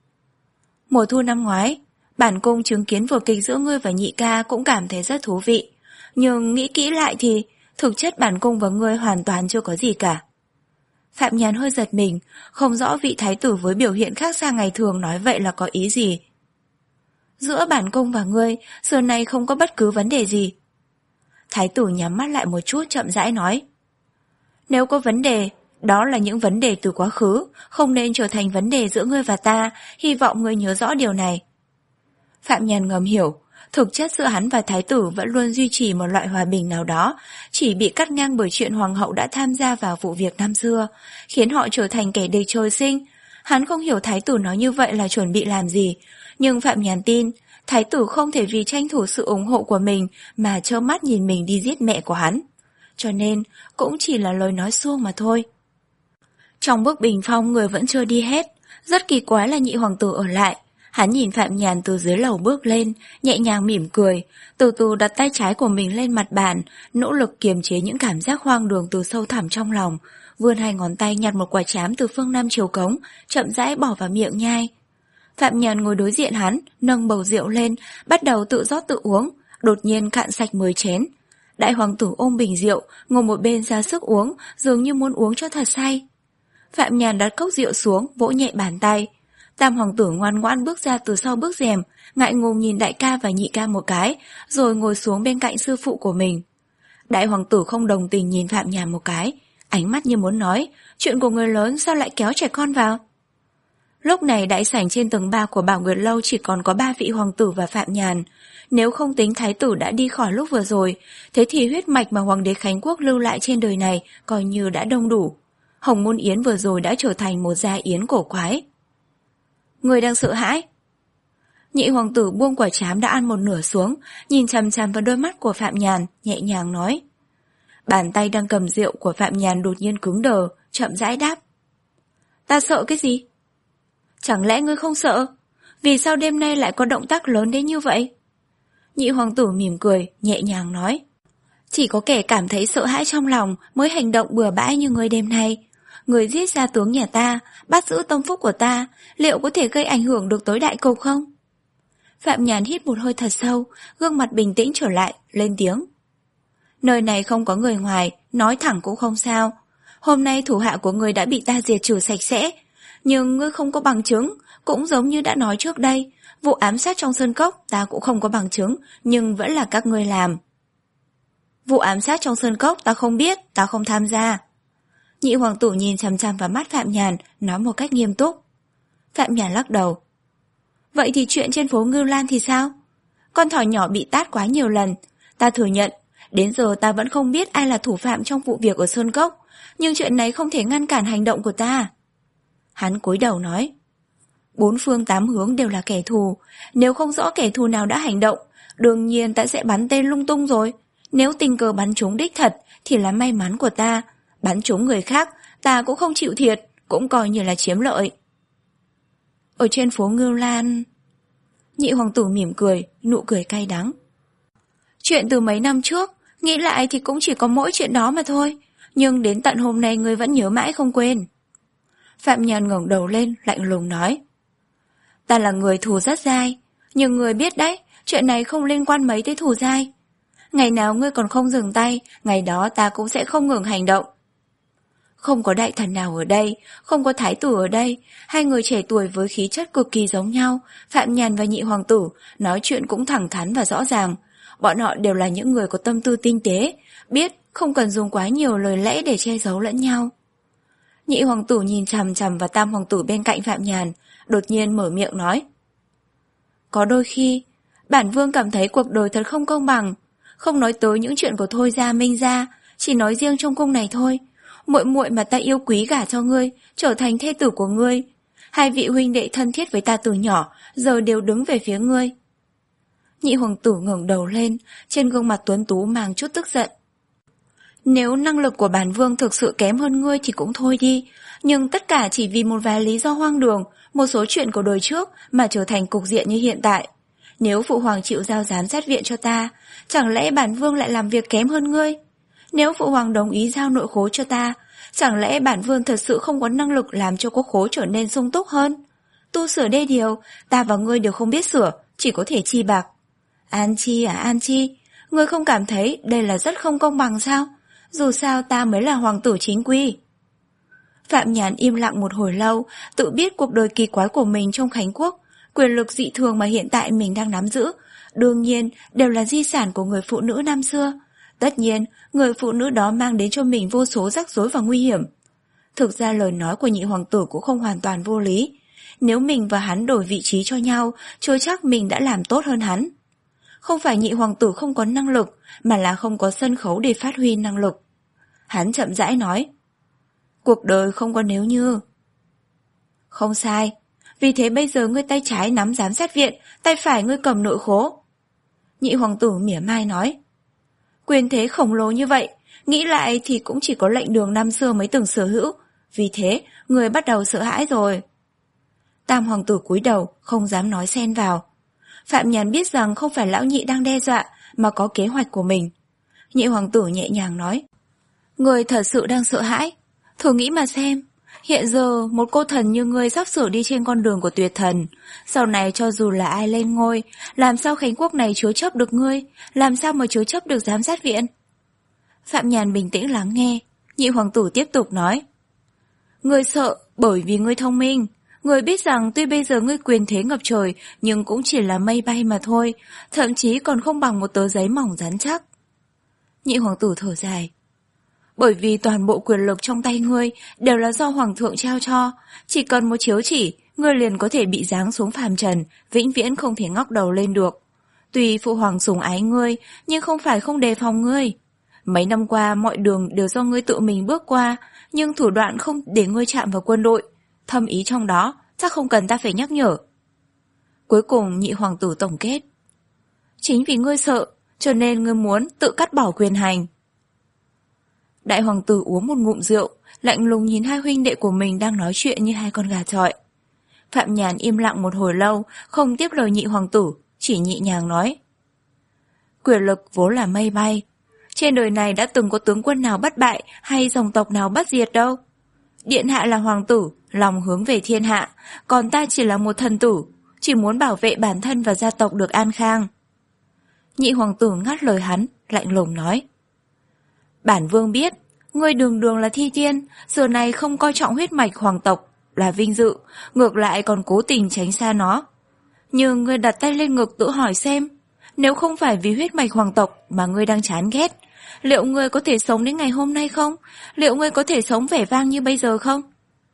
S1: Mùa thu năm ngoái, bản cung chứng kiến vở kịch giữa ngươi và nhị ca cũng cảm thấy rất thú vị. Nhưng nghĩ kỹ lại thì thực chất bản cung và ngươi hoàn toàn chưa có gì cả. Phạm Nhàn hơi giật mình, không rõ vị thái tử với biểu hiện khác xa ngày thường nói vậy là có ý gì. Giữa bản cung và ngươi, xưa nay không có bất cứ vấn đề gì. Thái tử nhắm mắt lại một chút chậm rãi nói. Nếu có vấn đề, đó là những vấn đề từ quá khứ, không nên trở thành vấn đề giữa ngươi và ta, hy vọng ngươi nhớ rõ điều này. Phạm Nhàn ngầm hiểu, thực chất giữa hắn và thái tử vẫn luôn duy trì một loại hòa bình nào đó, chỉ bị cắt ngang bởi chuyện hoàng hậu đã tham gia vào vụ việc năm xưa, khiến họ trở thành kẻ địch trời sinh. Hắn không hiểu thái tử nói như vậy là chuẩn bị làm gì, nhưng Phạm Nhàn tin, thái tử không thể vì tranh thủ sự ủng hộ của mình mà trơ mắt nhìn mình đi giết mẹ của hắn. Cho nên, cũng chỉ là lời nói suông mà thôi. Trong bức bình phong người vẫn chưa đi hết, rất kỳ quái là nhị hoàng tử ở lại. Hắn nhìn Phạm Nhàn từ dưới lầu bước lên, nhẹ nhàng mỉm cười, từ từ đặt tay trái của mình lên mặt bàn, nỗ lực kiềm chế những cảm giác hoang đường từ sâu thẳm trong lòng, vươn hai ngón tay nhặt một quả trám từ phương Nam chiều cống, chậm rãi bỏ vào miệng nhai. Phạm Nhàn ngồi đối diện hắn, nâng bầu rượu lên, bắt đầu tự rót tự uống, đột nhiên cạn sạch mười chén. Đại hoàng tử ôm bình rượu, ngồi một bên ra sức uống, dường như muốn uống cho thật say. Phạm Nhàn đặt cốc rượu xuống, vỗ nhẹ bàn tay. Tam hoàng tử ngoan ngoãn bước ra từ sau bức rèm, ngại ngùng nhìn đại ca và nhị ca một cái, rồi ngồi xuống bên cạnh sư phụ của mình. Đại hoàng tử không đồng tình nhìn Phạm Nhàn một cái, ánh mắt như muốn nói, chuyện của người lớn sao lại kéo trẻ con vào. Lúc này đại sảnh trên tầng ba của Bảo Nguyệt Lâu chỉ còn có ba vị hoàng tử và Phạm Nhàn. Nếu không tính thái tử đã đi khỏi lúc vừa rồi, thế thì huyết mạch mà hoàng đế Khánh Quốc lưu lại trên đời này coi như đã đông đủ. Hồng Môn Yến vừa rồi đã trở thành một gia yến cổ quái. Người đang sợ hãi. Nhị hoàng tử buông quả trám đã ăn một nửa xuống, nhìn chằm chằm vào đôi mắt của Phạm Nhàn, nhẹ nhàng nói. Bàn tay đang cầm rượu của Phạm Nhàn đột nhiên cứng đờ, chậm rãi đáp. Ta sợ cái gì? Chẳng lẽ ngươi không sợ? Vì sao đêm nay lại có động tác lớn đến như vậy? Nhị hoàng tử mỉm cười, nhẹ nhàng nói. Chỉ có kẻ cảm thấy sợ hãi trong lòng mới hành động bừa bãi như ngươi đêm nay. Người giết gia tướng nhà ta, bắt giữ tâm phúc của ta, liệu có thể gây ảnh hưởng được tới đại cục không? Phạm Nhàn hít một hơi thật sâu, gương mặt bình tĩnh trở lại, lên tiếng. Nơi này không có người ngoài, nói thẳng cũng không sao. Hôm nay thủ hạ của ngươi đã bị ta diệt trừ sạch sẽ, nhưng ngươi không có bằng chứng, cũng giống như đã nói trước đây. Vụ ám sát trong sơn cốc ta cũng không có bằng chứng, nhưng vẫn là các ngươi làm. Vụ ám sát trong sơn cốc ta không biết, ta không tham gia. Nhị hoàng tử nhìn chằm chằm vào mắt Phạm Nhàn, nói một cách nghiêm túc. Phạm Nhàn lắc đầu. Vậy thì chuyện trên phố Ngưu Lan thì sao? Con thỏ nhỏ bị tát quá nhiều lần. Ta thừa nhận, đến giờ ta vẫn không biết ai là thủ phạm trong vụ việc ở sơn cốc, nhưng chuyện này không thể ngăn cản hành động của ta. Hắn cúi đầu nói. Bốn phương tám hướng đều là kẻ thù, nếu không rõ kẻ thù nào đã hành động, đương nhiên ta sẽ bắn tên lung tung rồi. Nếu tình cờ bắn trúng đích thật thì là may mắn của ta, bắn trúng người khác ta cũng không chịu thiệt, cũng coi như là chiếm lợi. Ở trên phố Ngưu Lan... Nhị hoàng tử mỉm cười, nụ cười cay đắng. Chuyện từ mấy năm trước, nghĩ lại thì cũng chỉ có mỗi chuyện đó mà thôi, nhưng đến tận hôm nay ngươi vẫn nhớ mãi không quên. Phạm Nhàn ngẩng đầu lên, lạnh lùng nói. Ta là người thù rất dai, nhưng người biết đấy, chuyện này không liên quan mấy tới thù dai. Ngày nào ngươi còn không dừng tay, ngày đó ta cũng sẽ không ngừng hành động. Không có đại thần nào ở đây, không có thái tử ở đây, hai người trẻ tuổi với khí chất cực kỳ giống nhau, Phạm Nhàn và nhị hoàng tử, nói chuyện cũng thẳng thắn và rõ ràng. Bọn họ đều là những người có tâm tư tinh tế, biết không cần dùng quá nhiều lời lẽ để che giấu lẫn nhau. Nhị hoàng tử nhìn chằm chằm vào tam hoàng tử bên cạnh Phạm Nhàn, đột nhiên mở miệng nói. Có đôi khi, bản vương cảm thấy cuộc đời thật không công bằng, không nói tới những chuyện của Thôi gia Minh gia, chỉ nói riêng trong cung này thôi. Muội muội mà ta yêu quý gả cho ngươi, trở thành thê tử của ngươi. Hai vị huynh đệ thân thiết với ta từ nhỏ, giờ đều đứng về phía ngươi. Nhị hoàng tử ngẩng đầu lên, trên gương mặt tuấn tú mang chút tức giận. Nếu năng lực của bản vương thực sự kém hơn ngươi thì cũng thôi đi, nhưng tất cả chỉ vì một vài lý do hoang đường, một số chuyện của đời trước mà trở thành cục diện như hiện tại. Nếu phụ hoàng chịu giao giám sát viện cho ta, chẳng lẽ bản vương lại làm việc kém hơn ngươi? Nếu phụ hoàng đồng ý giao nội khố cho ta, chẳng lẽ bản vương thật sự không có năng lực làm cho quốc khố trở nên sung túc hơn? Tu sửa đê điều, ta và ngươi đều không biết sửa, chỉ có thể chi bạc. An Chi à An Chi, ngươi không cảm thấy đây là rất không công bằng sao? Dù sao ta mới là hoàng tử chính quy. Phạm Nhàn im lặng một hồi lâu, tự biết cuộc đời kỳ quái của mình trong Khánh Quốc, quyền lực dị thường mà hiện tại mình đang nắm giữ, đương nhiên đều là di sản của người phụ nữ năm xưa. Tất nhiên, người phụ nữ đó mang đến cho mình vô số rắc rối và nguy hiểm. Thực ra lời nói của nhị hoàng tử cũng không hoàn toàn vô lý. Nếu mình và hắn đổi vị trí cho nhau, chưa chắc mình đã làm tốt hơn hắn. Không phải nhị hoàng tử không có năng lực, mà là không có sân khấu để phát huy năng lực. Hắn chậm rãi nói, cuộc đời không có nếu như. Không sai, vì thế bây giờ ngươi tay trái nắm giám sát viện, tay phải ngươi cầm nội khố. Nhị hoàng tử mỉa mai nói, quyền thế khổng lồ như vậy, nghĩ lại thì cũng chỉ có lệnh đường năm xưa mới từng sở hữu, vì thế người bắt đầu sợ hãi rồi. Tam hoàng tử cúi đầu, không dám nói xen vào. Phạm Nhàn biết rằng không phải lão nhị đang đe dọa, mà có kế hoạch của mình. Nhị hoàng tử nhẹ nhàng nói, người thật sự đang sợ hãi. Thử nghĩ mà xem, hiện giờ một cô thần như ngươi sắp sửa đi trên con đường của tuyệt thần. Sau này cho dù là ai lên ngôi, làm sao Khánh Quốc này chứa chấp được ngươi, làm sao mà chứa chấp được giám sát viện? Phạm Nhàn bình tĩnh lắng nghe. Nhị hoàng tử tiếp tục nói, ngươi sợ bởi vì ngươi thông minh. Ngươi biết rằng tuy bây giờ ngươi quyền thế ngập trời, nhưng cũng chỉ là mây bay mà thôi, thậm chí còn không bằng một tờ giấy mỏng rắn chắc. Nhị hoàng tử thở dài, bởi vì toàn bộ quyền lực trong tay ngươi đều là do hoàng thượng trao cho, chỉ cần một chiếu chỉ, ngươi liền có thể bị giáng xuống phàm trần, vĩnh viễn không thể ngóc đầu lên được. Tuy phụ hoàng sủng ái ngươi, nhưng không phải không đề phòng ngươi. Mấy năm qua mọi đường đều do ngươi tự mình bước qua, nhưng thủ đoạn không để ngươi chạm vào quân đội. Thâm ý trong đó, chắc không cần ta phải nhắc nhở. Cuối cùng nhị hoàng tử tổng kết, chính vì ngươi sợ, cho nên ngươi muốn tự cắt bỏ quyền hành. Đại hoàng tử uống một ngụm rượu, lạnh lùng nhìn hai huynh đệ của mình đang nói chuyện như hai con gà chọi. Phạm Nhàn im lặng một hồi lâu, không tiếp lời nhị hoàng tử, chỉ nhẹ nhàng nói, quyền lực vốn là mây bay. Trên đời này đã từng có tướng quân nào bất bại hay dòng tộc nào bất diệt đâu. Điện hạ là hoàng tử, lòng hướng về thiên hạ, còn ta chỉ là một thần tử, chỉ muốn bảo vệ bản thân và gia tộc được an khang. Nhị hoàng tử ngắt lời hắn, lạnh lùng nói, bản vương biết, ngươi đường đường là thi tiên, giờ này không coi trọng huyết mạch hoàng tộc là vinh dự, ngược lại còn cố tình tránh xa nó. Nhưng ngươi đặt tay lên ngực tự hỏi xem, nếu không phải vì huyết mạch hoàng tộc mà ngươi đang chán ghét, liệu ngươi có thể sống đến ngày hôm nay không? Liệu ngươi có thể sống vẻ vang như bây giờ không?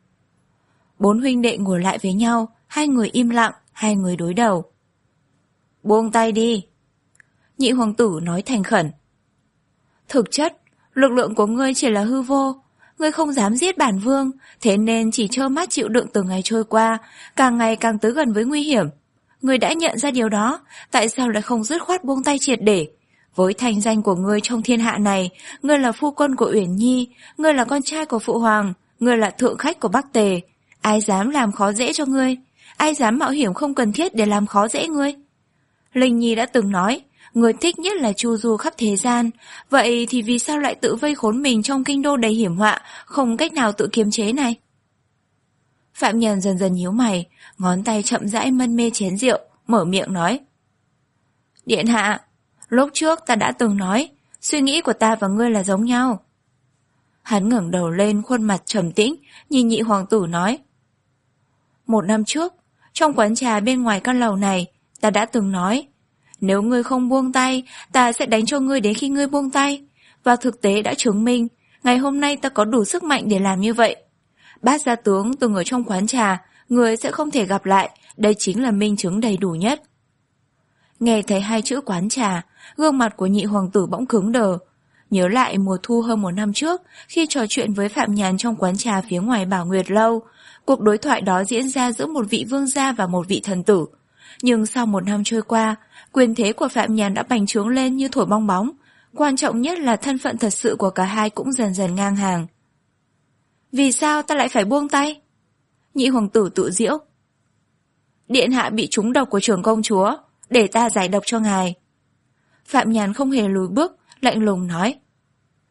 S1: Bốn huynh đệ ngồi lại với nhau, hai người im lặng, hai người đối đầu. Buông tay đi. Nhị hoàng tử nói thành khẩn. Thực chất, lực lượng của ngươi chỉ là hư vô. Ngươi không dám giết bản vương, thế nên chỉ trơ mắt chịu đựng từng ngày trôi qua, càng ngày càng tới gần với nguy hiểm. Ngươi đã nhận ra điều đó, tại sao lại không dứt khoát buông tay triệt để? Với thành danh của ngươi trong thiên hạ này, ngươi là phu quân của Uyển Nhi, ngươi là con trai của phụ hoàng, ngươi là thượng khách của Bắc Tề. Ai dám làm khó dễ cho ngươi? Ai dám mạo hiểm không cần thiết để làm khó dễ ngươi? Linh Nhi đã từng nói, người thích nhất là chu du khắp thế gian, vậy thì vì sao lại tự vây khốn mình trong kinh đô đầy hiểm họa, không cách nào tự kiềm chế này? Phạm Nhàn dần dần nhíu mày, ngón tay chậm rãi mân mê chén rượu, mở miệng nói. Điện hạ, lúc trước ta đã từng nói, suy nghĩ của ta và ngươi là giống nhau. Hắn ngẩng đầu lên, khuôn mặt trầm tĩnh, nhìn nhị hoàng tử nói. Một năm trước, trong quán trà bên ngoài căn lầu này, ta đã từng nói, nếu ngươi không buông tay, ta sẽ đánh cho ngươi đến khi ngươi buông tay. Và thực tế đã chứng minh, ngày hôm nay ta có đủ sức mạnh để làm như vậy. Bát gia tướng từng ở trong quán trà, ngươi sẽ không thể gặp lại, đây chính là minh chứng đầy đủ nhất. Nghe thấy hai chữ quán trà, gương mặt của nhị hoàng tử bỗng cứng đờ. Nhớ lại mùa thu hơn một năm trước, khi trò chuyện với Phạm Nhàn trong quán trà phía ngoài Bảo Nguyệt Lâu, cuộc đối thoại đó diễn ra giữa một vị vương gia và một vị thần tử. Nhưng sau một năm trôi qua, quyền thế của Phạm Nhàn đã bành trướng lên như thổi bong bóng. Quan trọng nhất là thân phận thật sự của cả hai cũng dần dần ngang hàng. Vì sao ta lại phải buông tay? Nhị hoàng tử tự giễu. Điện hạ bị trúng độc của trưởng công chúa, để ta giải độc cho ngài. Phạm Nhàn không hề lùi bước, lạnh lùng nói.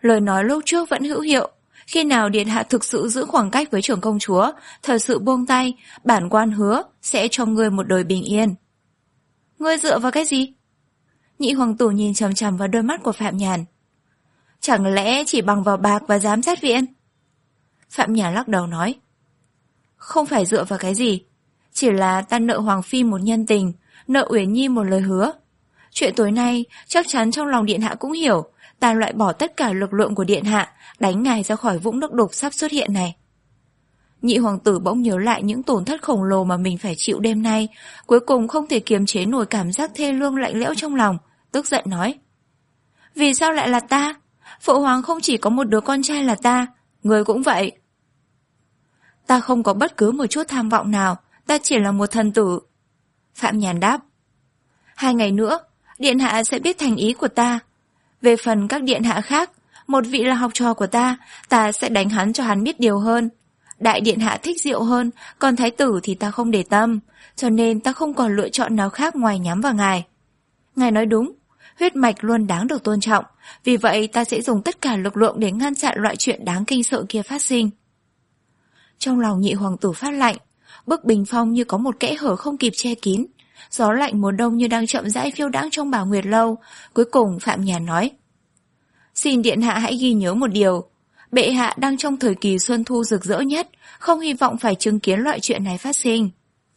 S1: Lời nói lúc trước vẫn hữu hiệu. Khi nào điện hạ thực sự giữ khoảng cách với trưởng công chúa, thật sự buông tay, bản quan hứa sẽ cho ngươi một đời bình yên. Ngươi dựa vào cái gì? Nhị hoàng tử nhìn chằm chằm vào đôi mắt của Phạm Nhàn. Chẳng lẽ chỉ bằng vào bạc và giám sát viện? Phạm Nhàn lắc đầu nói. Không phải dựa vào cái gì, chỉ là ta nợ Hoàng Phi một nhân tình, nợ Uyển Nhi một lời hứa. Chuyện tối nay chắc chắn trong lòng điện hạ cũng hiểu, ta loại bỏ tất cả lực lượng của điện hạ, đánh ngài ra khỏi vũng nước đục sắp xuất hiện này. Nhị hoàng tử bỗng nhớ lại những tổn thất khổng lồ mà mình phải chịu đêm nay, cuối cùng không thể kiềm chế nổi cảm giác thê lương lạnh lẽo trong lòng, tức giận nói. Vì sao lại là ta? Phụ hoàng không chỉ có một đứa con trai là ta, người cũng vậy. Ta không có bất cứ một chút tham vọng nào, ta chỉ là một thần tử. Phạm Nhàn đáp. Hai ngày nữa, điện hạ sẽ biết thành ý của ta. Về phần các điện hạ khác, một vị là học trò của ta, ta sẽ đánh hắn cho hắn biết điều hơn. Đại điện hạ thích rượu hơn, còn thái tử thì ta không để tâm, cho nên ta không còn lựa chọn nào khác ngoài nhắm vào ngài. Ngài nói đúng, huyết mạch luôn đáng được tôn trọng, vì vậy ta sẽ dùng tất cả lực lượng để ngăn chặn loại chuyện đáng kinh sợ kia phát sinh. Trong lòng nhị hoàng tử phát lạnh, bức bình phong như có một kẽ hở không kịp che kín, gió lạnh mùa đông như đang chậm rãi phiêu đãng trong Bảo Nguyệt lâu. Cuối cùng Phạm Nhàn nói. Xin điện hạ hãy ghi nhớ một điều, bệ hạ đang trong thời kỳ xuân thu rực rỡ nhất, không hy vọng phải chứng kiến loại chuyện này phát sinh.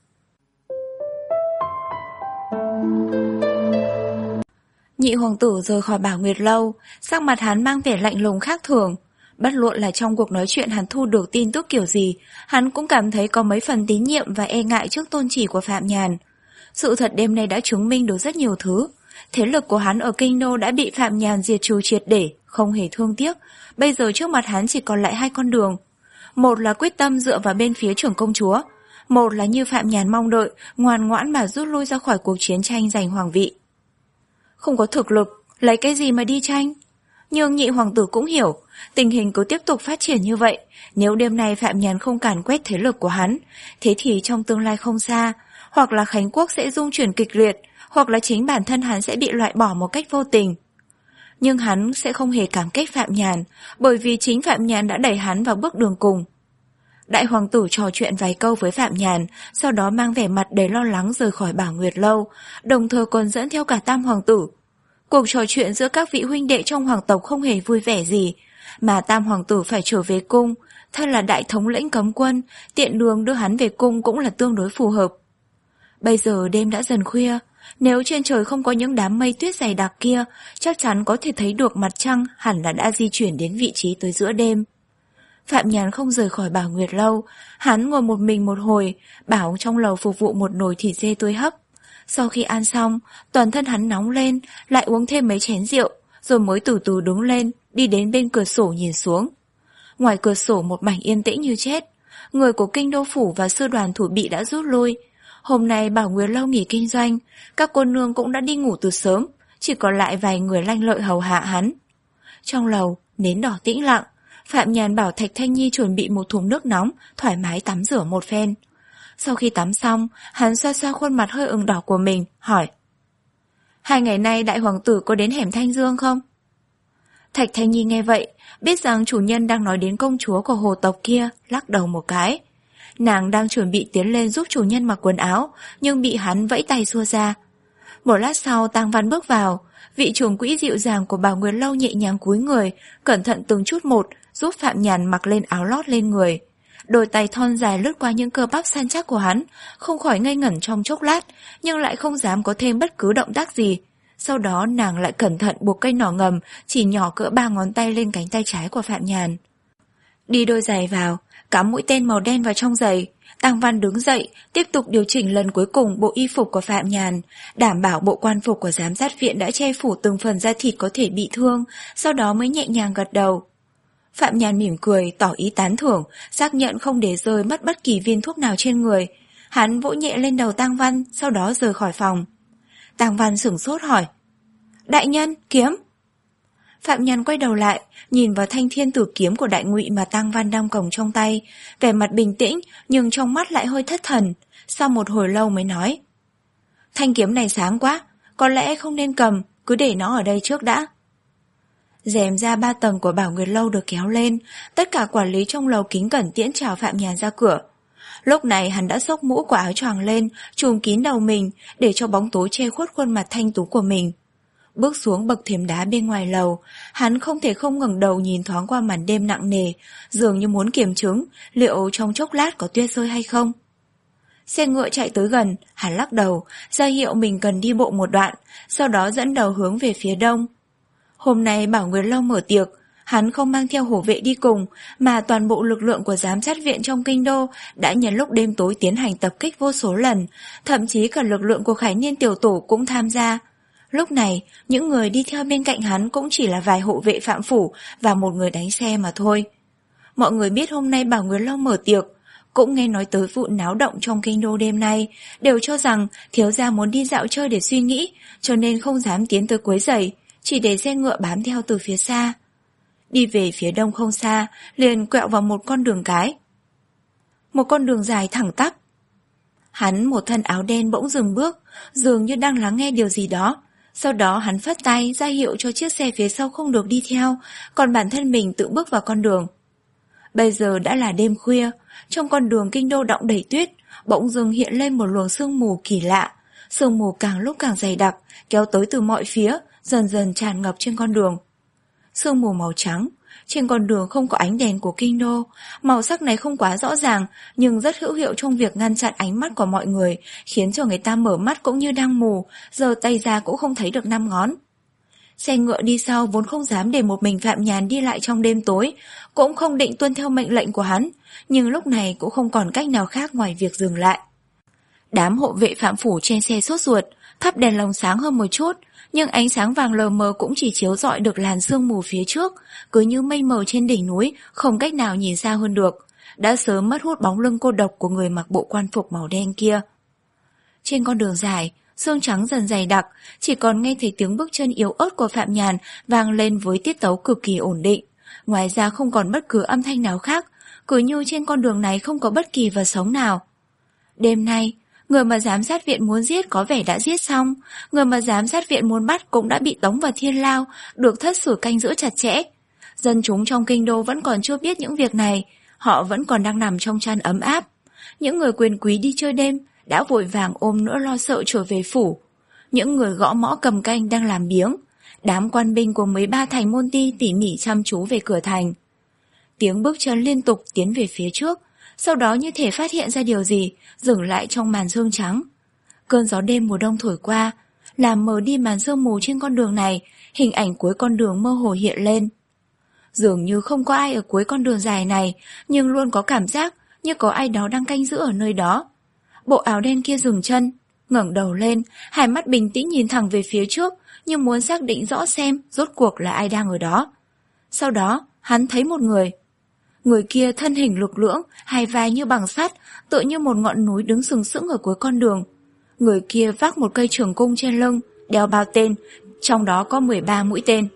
S1: Nhị hoàng tử rời khỏi Bảo Nguyệt lâu, sắc mặt hắn mang vẻ lạnh lùng khác thường. Bất luận là trong cuộc nói chuyện hắn thu được tin tức kiểu gì, hắn cũng cảm thấy có mấy phần tín nhiệm và e ngại trước tôn chỉ của Phạm Nhàn. Sự thật đêm nay đã chứng minh được rất nhiều thứ. Thế lực của hắn ở kinh đô đã bị Phạm Nhàn diệt trừ triệt để, không hề thương tiếc. Bây giờ trước mặt hắn chỉ còn lại hai con đường. Một là quyết tâm dựa vào bên phía trưởng công chúa, một là như Phạm Nhàn mong đợi, ngoan ngoãn mà rút lui ra khỏi cuộc chiến tranh giành hoàng vị. Không có thực lực, lấy cái gì mà đi tranh? Nhưng nhị hoàng tử cũng hiểu, tình hình cứ tiếp tục phát triển như vậy, nếu đêm nay Phạm Nhàn không càn quét thế lực của hắn, thế thì trong tương lai không xa, hoặc là Khánh Quốc sẽ rung chuyển kịch liệt, hoặc là chính bản thân hắn sẽ bị loại bỏ một cách vô tình. Nhưng hắn sẽ không hề cảm kích Phạm Nhàn, bởi vì chính Phạm Nhàn đã đẩy hắn vào bước đường cùng. Đại hoàng tử trò chuyện vài câu với Phạm Nhàn, sau đó mang vẻ mặt đầy lo lắng rời khỏi Bảo Nguyệt lâu, đồng thời còn dẫn theo cả tam hoàng tử. Cuộc trò chuyện giữa các vị huynh đệ trong hoàng tộc không hề vui vẻ gì, mà tam hoàng tử phải trở về cung, thân là đại thống lĩnh cấm quân, tiện đường đưa hắn về cung cũng là tương đối phù hợp. Bây giờ đêm đã dần khuya, nếu trên trời không có những đám mây tuyết dày đặc kia, chắc chắn có thể thấy được mặt trăng hẳn là đã di chuyển đến vị trí tới giữa đêm. Phạm Nhàn không rời khỏi Bảo Nguyệt lâu, hắn ngồi một mình một hồi, bảo trong lầu phục vụ một nồi thịt dê tươi hấp. Sau khi ăn xong, toàn thân hắn nóng lên, lại uống thêm mấy chén rượu, rồi mới từ từ đứng lên, đi đến bên cửa sổ nhìn xuống. Ngoài cửa sổ một mảnh yên tĩnh như chết, người của kinh đô phủ và sư đoàn thủ bị đã rút lui. Hôm nay Bảo Nguyệt lâu nghỉ kinh doanh, các cô nương cũng đã đi ngủ từ sớm, chỉ còn lại vài người lanh lợi hầu hạ hắn. Trong lầu, nến đỏ tĩnh lặng, Phạm Nhàn bảo Thạch Thanh Nhi chuẩn bị một thùng nước nóng, thoải mái tắm rửa một phen. Sau khi tắm xong, hắn xoa xoa khuôn mặt hơi ửng đỏ của mình, hỏi. Hai ngày nay đại hoàng tử có đến hẻm Thanh Dương không? Thạch Thanh Nhi nghe vậy, biết rằng chủ nhân đang nói đến công chúa của hồ tộc kia, lắc đầu một cái. Nàng đang chuẩn bị tiến lên giúp chủ nhân mặc quần áo, nhưng bị hắn vẫy tay xua ra. Một lát sau Tang Văn bước vào, vị trưởng quỹ dịu dàng của Bảo Nguyệt lâu nhẹ nhàng cúi người, cẩn thận từng chút một, giúp Phạm Nhàn mặc lên áo lót lên người. Đôi tay thon dài lướt qua những cơ bắp săn chắc của hắn, không khỏi ngây ngẩn trong chốc lát, nhưng lại không dám có thêm bất cứ động tác gì. Sau đó nàng lại cẩn thận buộc cây nỏ ngầm chỉ nhỏ cỡ ba ngón tay lên cánh tay trái của Phạm Nhàn. Đi đôi giày vào, cắm mũi tên màu đen vào trong giày. Tang Văn đứng dậy, tiếp tục điều chỉnh lần cuối cùng bộ y phục của Phạm Nhàn, đảm bảo bộ quan phục của giám sát viện đã che phủ từng phần da thịt có thể bị thương, sau đó mới nhẹ nhàng gật đầu. Phạm Nhàn mỉm cười, tỏ ý tán thưởng, xác nhận không để rơi mất bất kỳ viên thuốc nào trên người. Hắn vỗ nhẹ lên đầu Tang Văn, sau đó rời khỏi phòng. Tang Văn sửng sốt hỏi. Đại nhân, kiếm. Phạm Nhàn quay đầu lại, nhìn vào thanh thiên tử kiếm của đại ngụy mà Tang Văn đang cầm trong tay, vẻ mặt bình tĩnh nhưng trong mắt lại hơi thất thần. Sau một hồi lâu mới nói. Thanh kiếm này sáng quá, có lẽ không nên cầm, cứ để nó ở đây trước đã. Rèm ra ba tầng của Bảo Nguyệt Lâu được kéo lên, tất cả quản lý trong lầu kính cẩn tiễn chào Phạm Nhàn ra cửa. Lúc này hắn đã xốc mũ của áo choàng lên, trùm kín đầu mình, để cho bóng tối che khuất khuôn mặt thanh tú của mình. Bước xuống bậc thềm đá bên ngoài lầu, hắn không thể không ngẩng đầu nhìn thoáng qua màn đêm nặng nề, dường như muốn kiểm chứng liệu trong chốc lát có tuyết rơi hay không. Xe ngựa chạy tới gần, hắn lắc đầu, ra hiệu mình cần đi bộ một đoạn, sau đó dẫn đầu hướng về phía đông. Hôm nay Bảo Nguyệt Lâu mở tiệc, hắn không mang theo hổ vệ đi cùng, mà toàn bộ lực lượng của giám sát viện trong kinh đô đã nhân lúc đêm tối tiến hành tập kích vô số lần, thậm chí cả lực lượng của Khải Niên tiểu tổ cũng tham gia. Lúc này, những người đi theo bên cạnh hắn cũng chỉ là vài hộ vệ phạm phủ và một người đánh xe mà thôi. Mọi người biết hôm nay Bảo Nguyệt Lâu mở tiệc, cũng nghe nói tới vụ náo động trong kinh đô đêm nay, đều cho rằng thiếu gia muốn đi dạo chơi để suy nghĩ, cho nên không dám tiến tới quấy rầy, chỉ để xe ngựa bám theo từ phía xa. Đi về phía đông không xa, liền quẹo vào một con đường cái. Một con đường dài thẳng tắp. Hắn một thân áo đen bỗng dừng bước, dường như đang lắng nghe điều gì đó. Sau đó hắn phất tay ra hiệu cho chiếc xe phía sau không được đi theo, còn bản thân mình tự bước vào con đường. Bây giờ đã là đêm khuya, trong con đường kinh đô đọng đầy tuyết, bỗng dưng hiện lên một luồng sương mù kỳ lạ. Sương mù càng lúc càng dày đặc, kéo tới từ mọi phía, dần dần tràn ngập trên con đường. Sương mù màu trắng, trên con đường không có ánh đèn của kinh đô, màu sắc này không quá rõ ràng nhưng rất hữu hiệu trong việc ngăn chặn ánh mắt của mọi người, khiến cho người ta mở mắt cũng như đang mù, giơ tay ra cũng không thấy được năm ngón. Xe ngựa đi sau vốn không dám để một mình Phạm Nhàn đi lại trong đêm tối, cũng không định tuân theo mệnh lệnh của hắn, nhưng lúc này cũng không còn cách nào khác ngoài việc dừng lại. Đám hộ vệ phạm phủ trên xe sốt ruột, thắp đèn lồng sáng hơn một chút, nhưng ánh sáng vàng lờ mờ cũng chỉ chiếu rọi được làn sương mù phía trước, cứ như mây mờ trên đỉnh núi, không cách nào nhìn xa hơn được, đã sớm mất hút bóng lưng cô độc của người mặc bộ quan phục màu đen kia. Trên con đường dài, sương trắng dần dày đặc, chỉ còn nghe thấy tiếng bước chân yếu ớt của Phạm Nhàn vang lên với tiết tấu cực kỳ ổn định. Ngoài ra không còn bất cứ âm thanh nào khác, cứ như trên con đường này không có bất kỳ vật sống nào. Đêm nay, người mà giám sát viện muốn giết có vẻ đã giết xong, người mà giám sát viện muốn bắt cũng đã bị tống vào thiên lao, được thất sử canh giữ chặt chẽ. Dân chúng trong kinh đô vẫn còn chưa biết những việc này, họ vẫn còn đang nằm trong chăn ấm áp. Những người quyền quý đi chơi đêm đã vội vàng ôm nỗi lo sợ trở về phủ. Những người gõ mõ cầm canh đang làm biếng. Đám quan binh của mấy ba thành môn ti tỉ mỉ chăm chú về cửa thành. Tiếng bước chân liên tục tiến về phía trước, sau đó như thể phát hiện ra điều gì, dừng lại trong màn sương trắng. Cơn gió đêm mùa đông thổi qua, làm mờ đi màn sương mù trên con đường này, hình ảnh cuối con đường mơ hồ hiện lên. Dường như không có ai ở cuối con đường dài này, nhưng luôn có cảm giác như có ai đó đang canh giữ ở nơi đó. Bộ áo đen kia dừng chân, ngẩng đầu lên, hai mắt bình tĩnh nhìn thẳng về phía trước, như muốn xác định rõ xem rốt cuộc là ai đang ở đó. Sau đó, hắn thấy một người. Người kia thân hình lực lưỡng, hai vai như bằng sắt, tựa như một ngọn núi đứng sừng sững ở cuối con đường. Người kia vác một cây trường cung trên lưng, đeo bao tên, trong đó có mười ba mũi tên.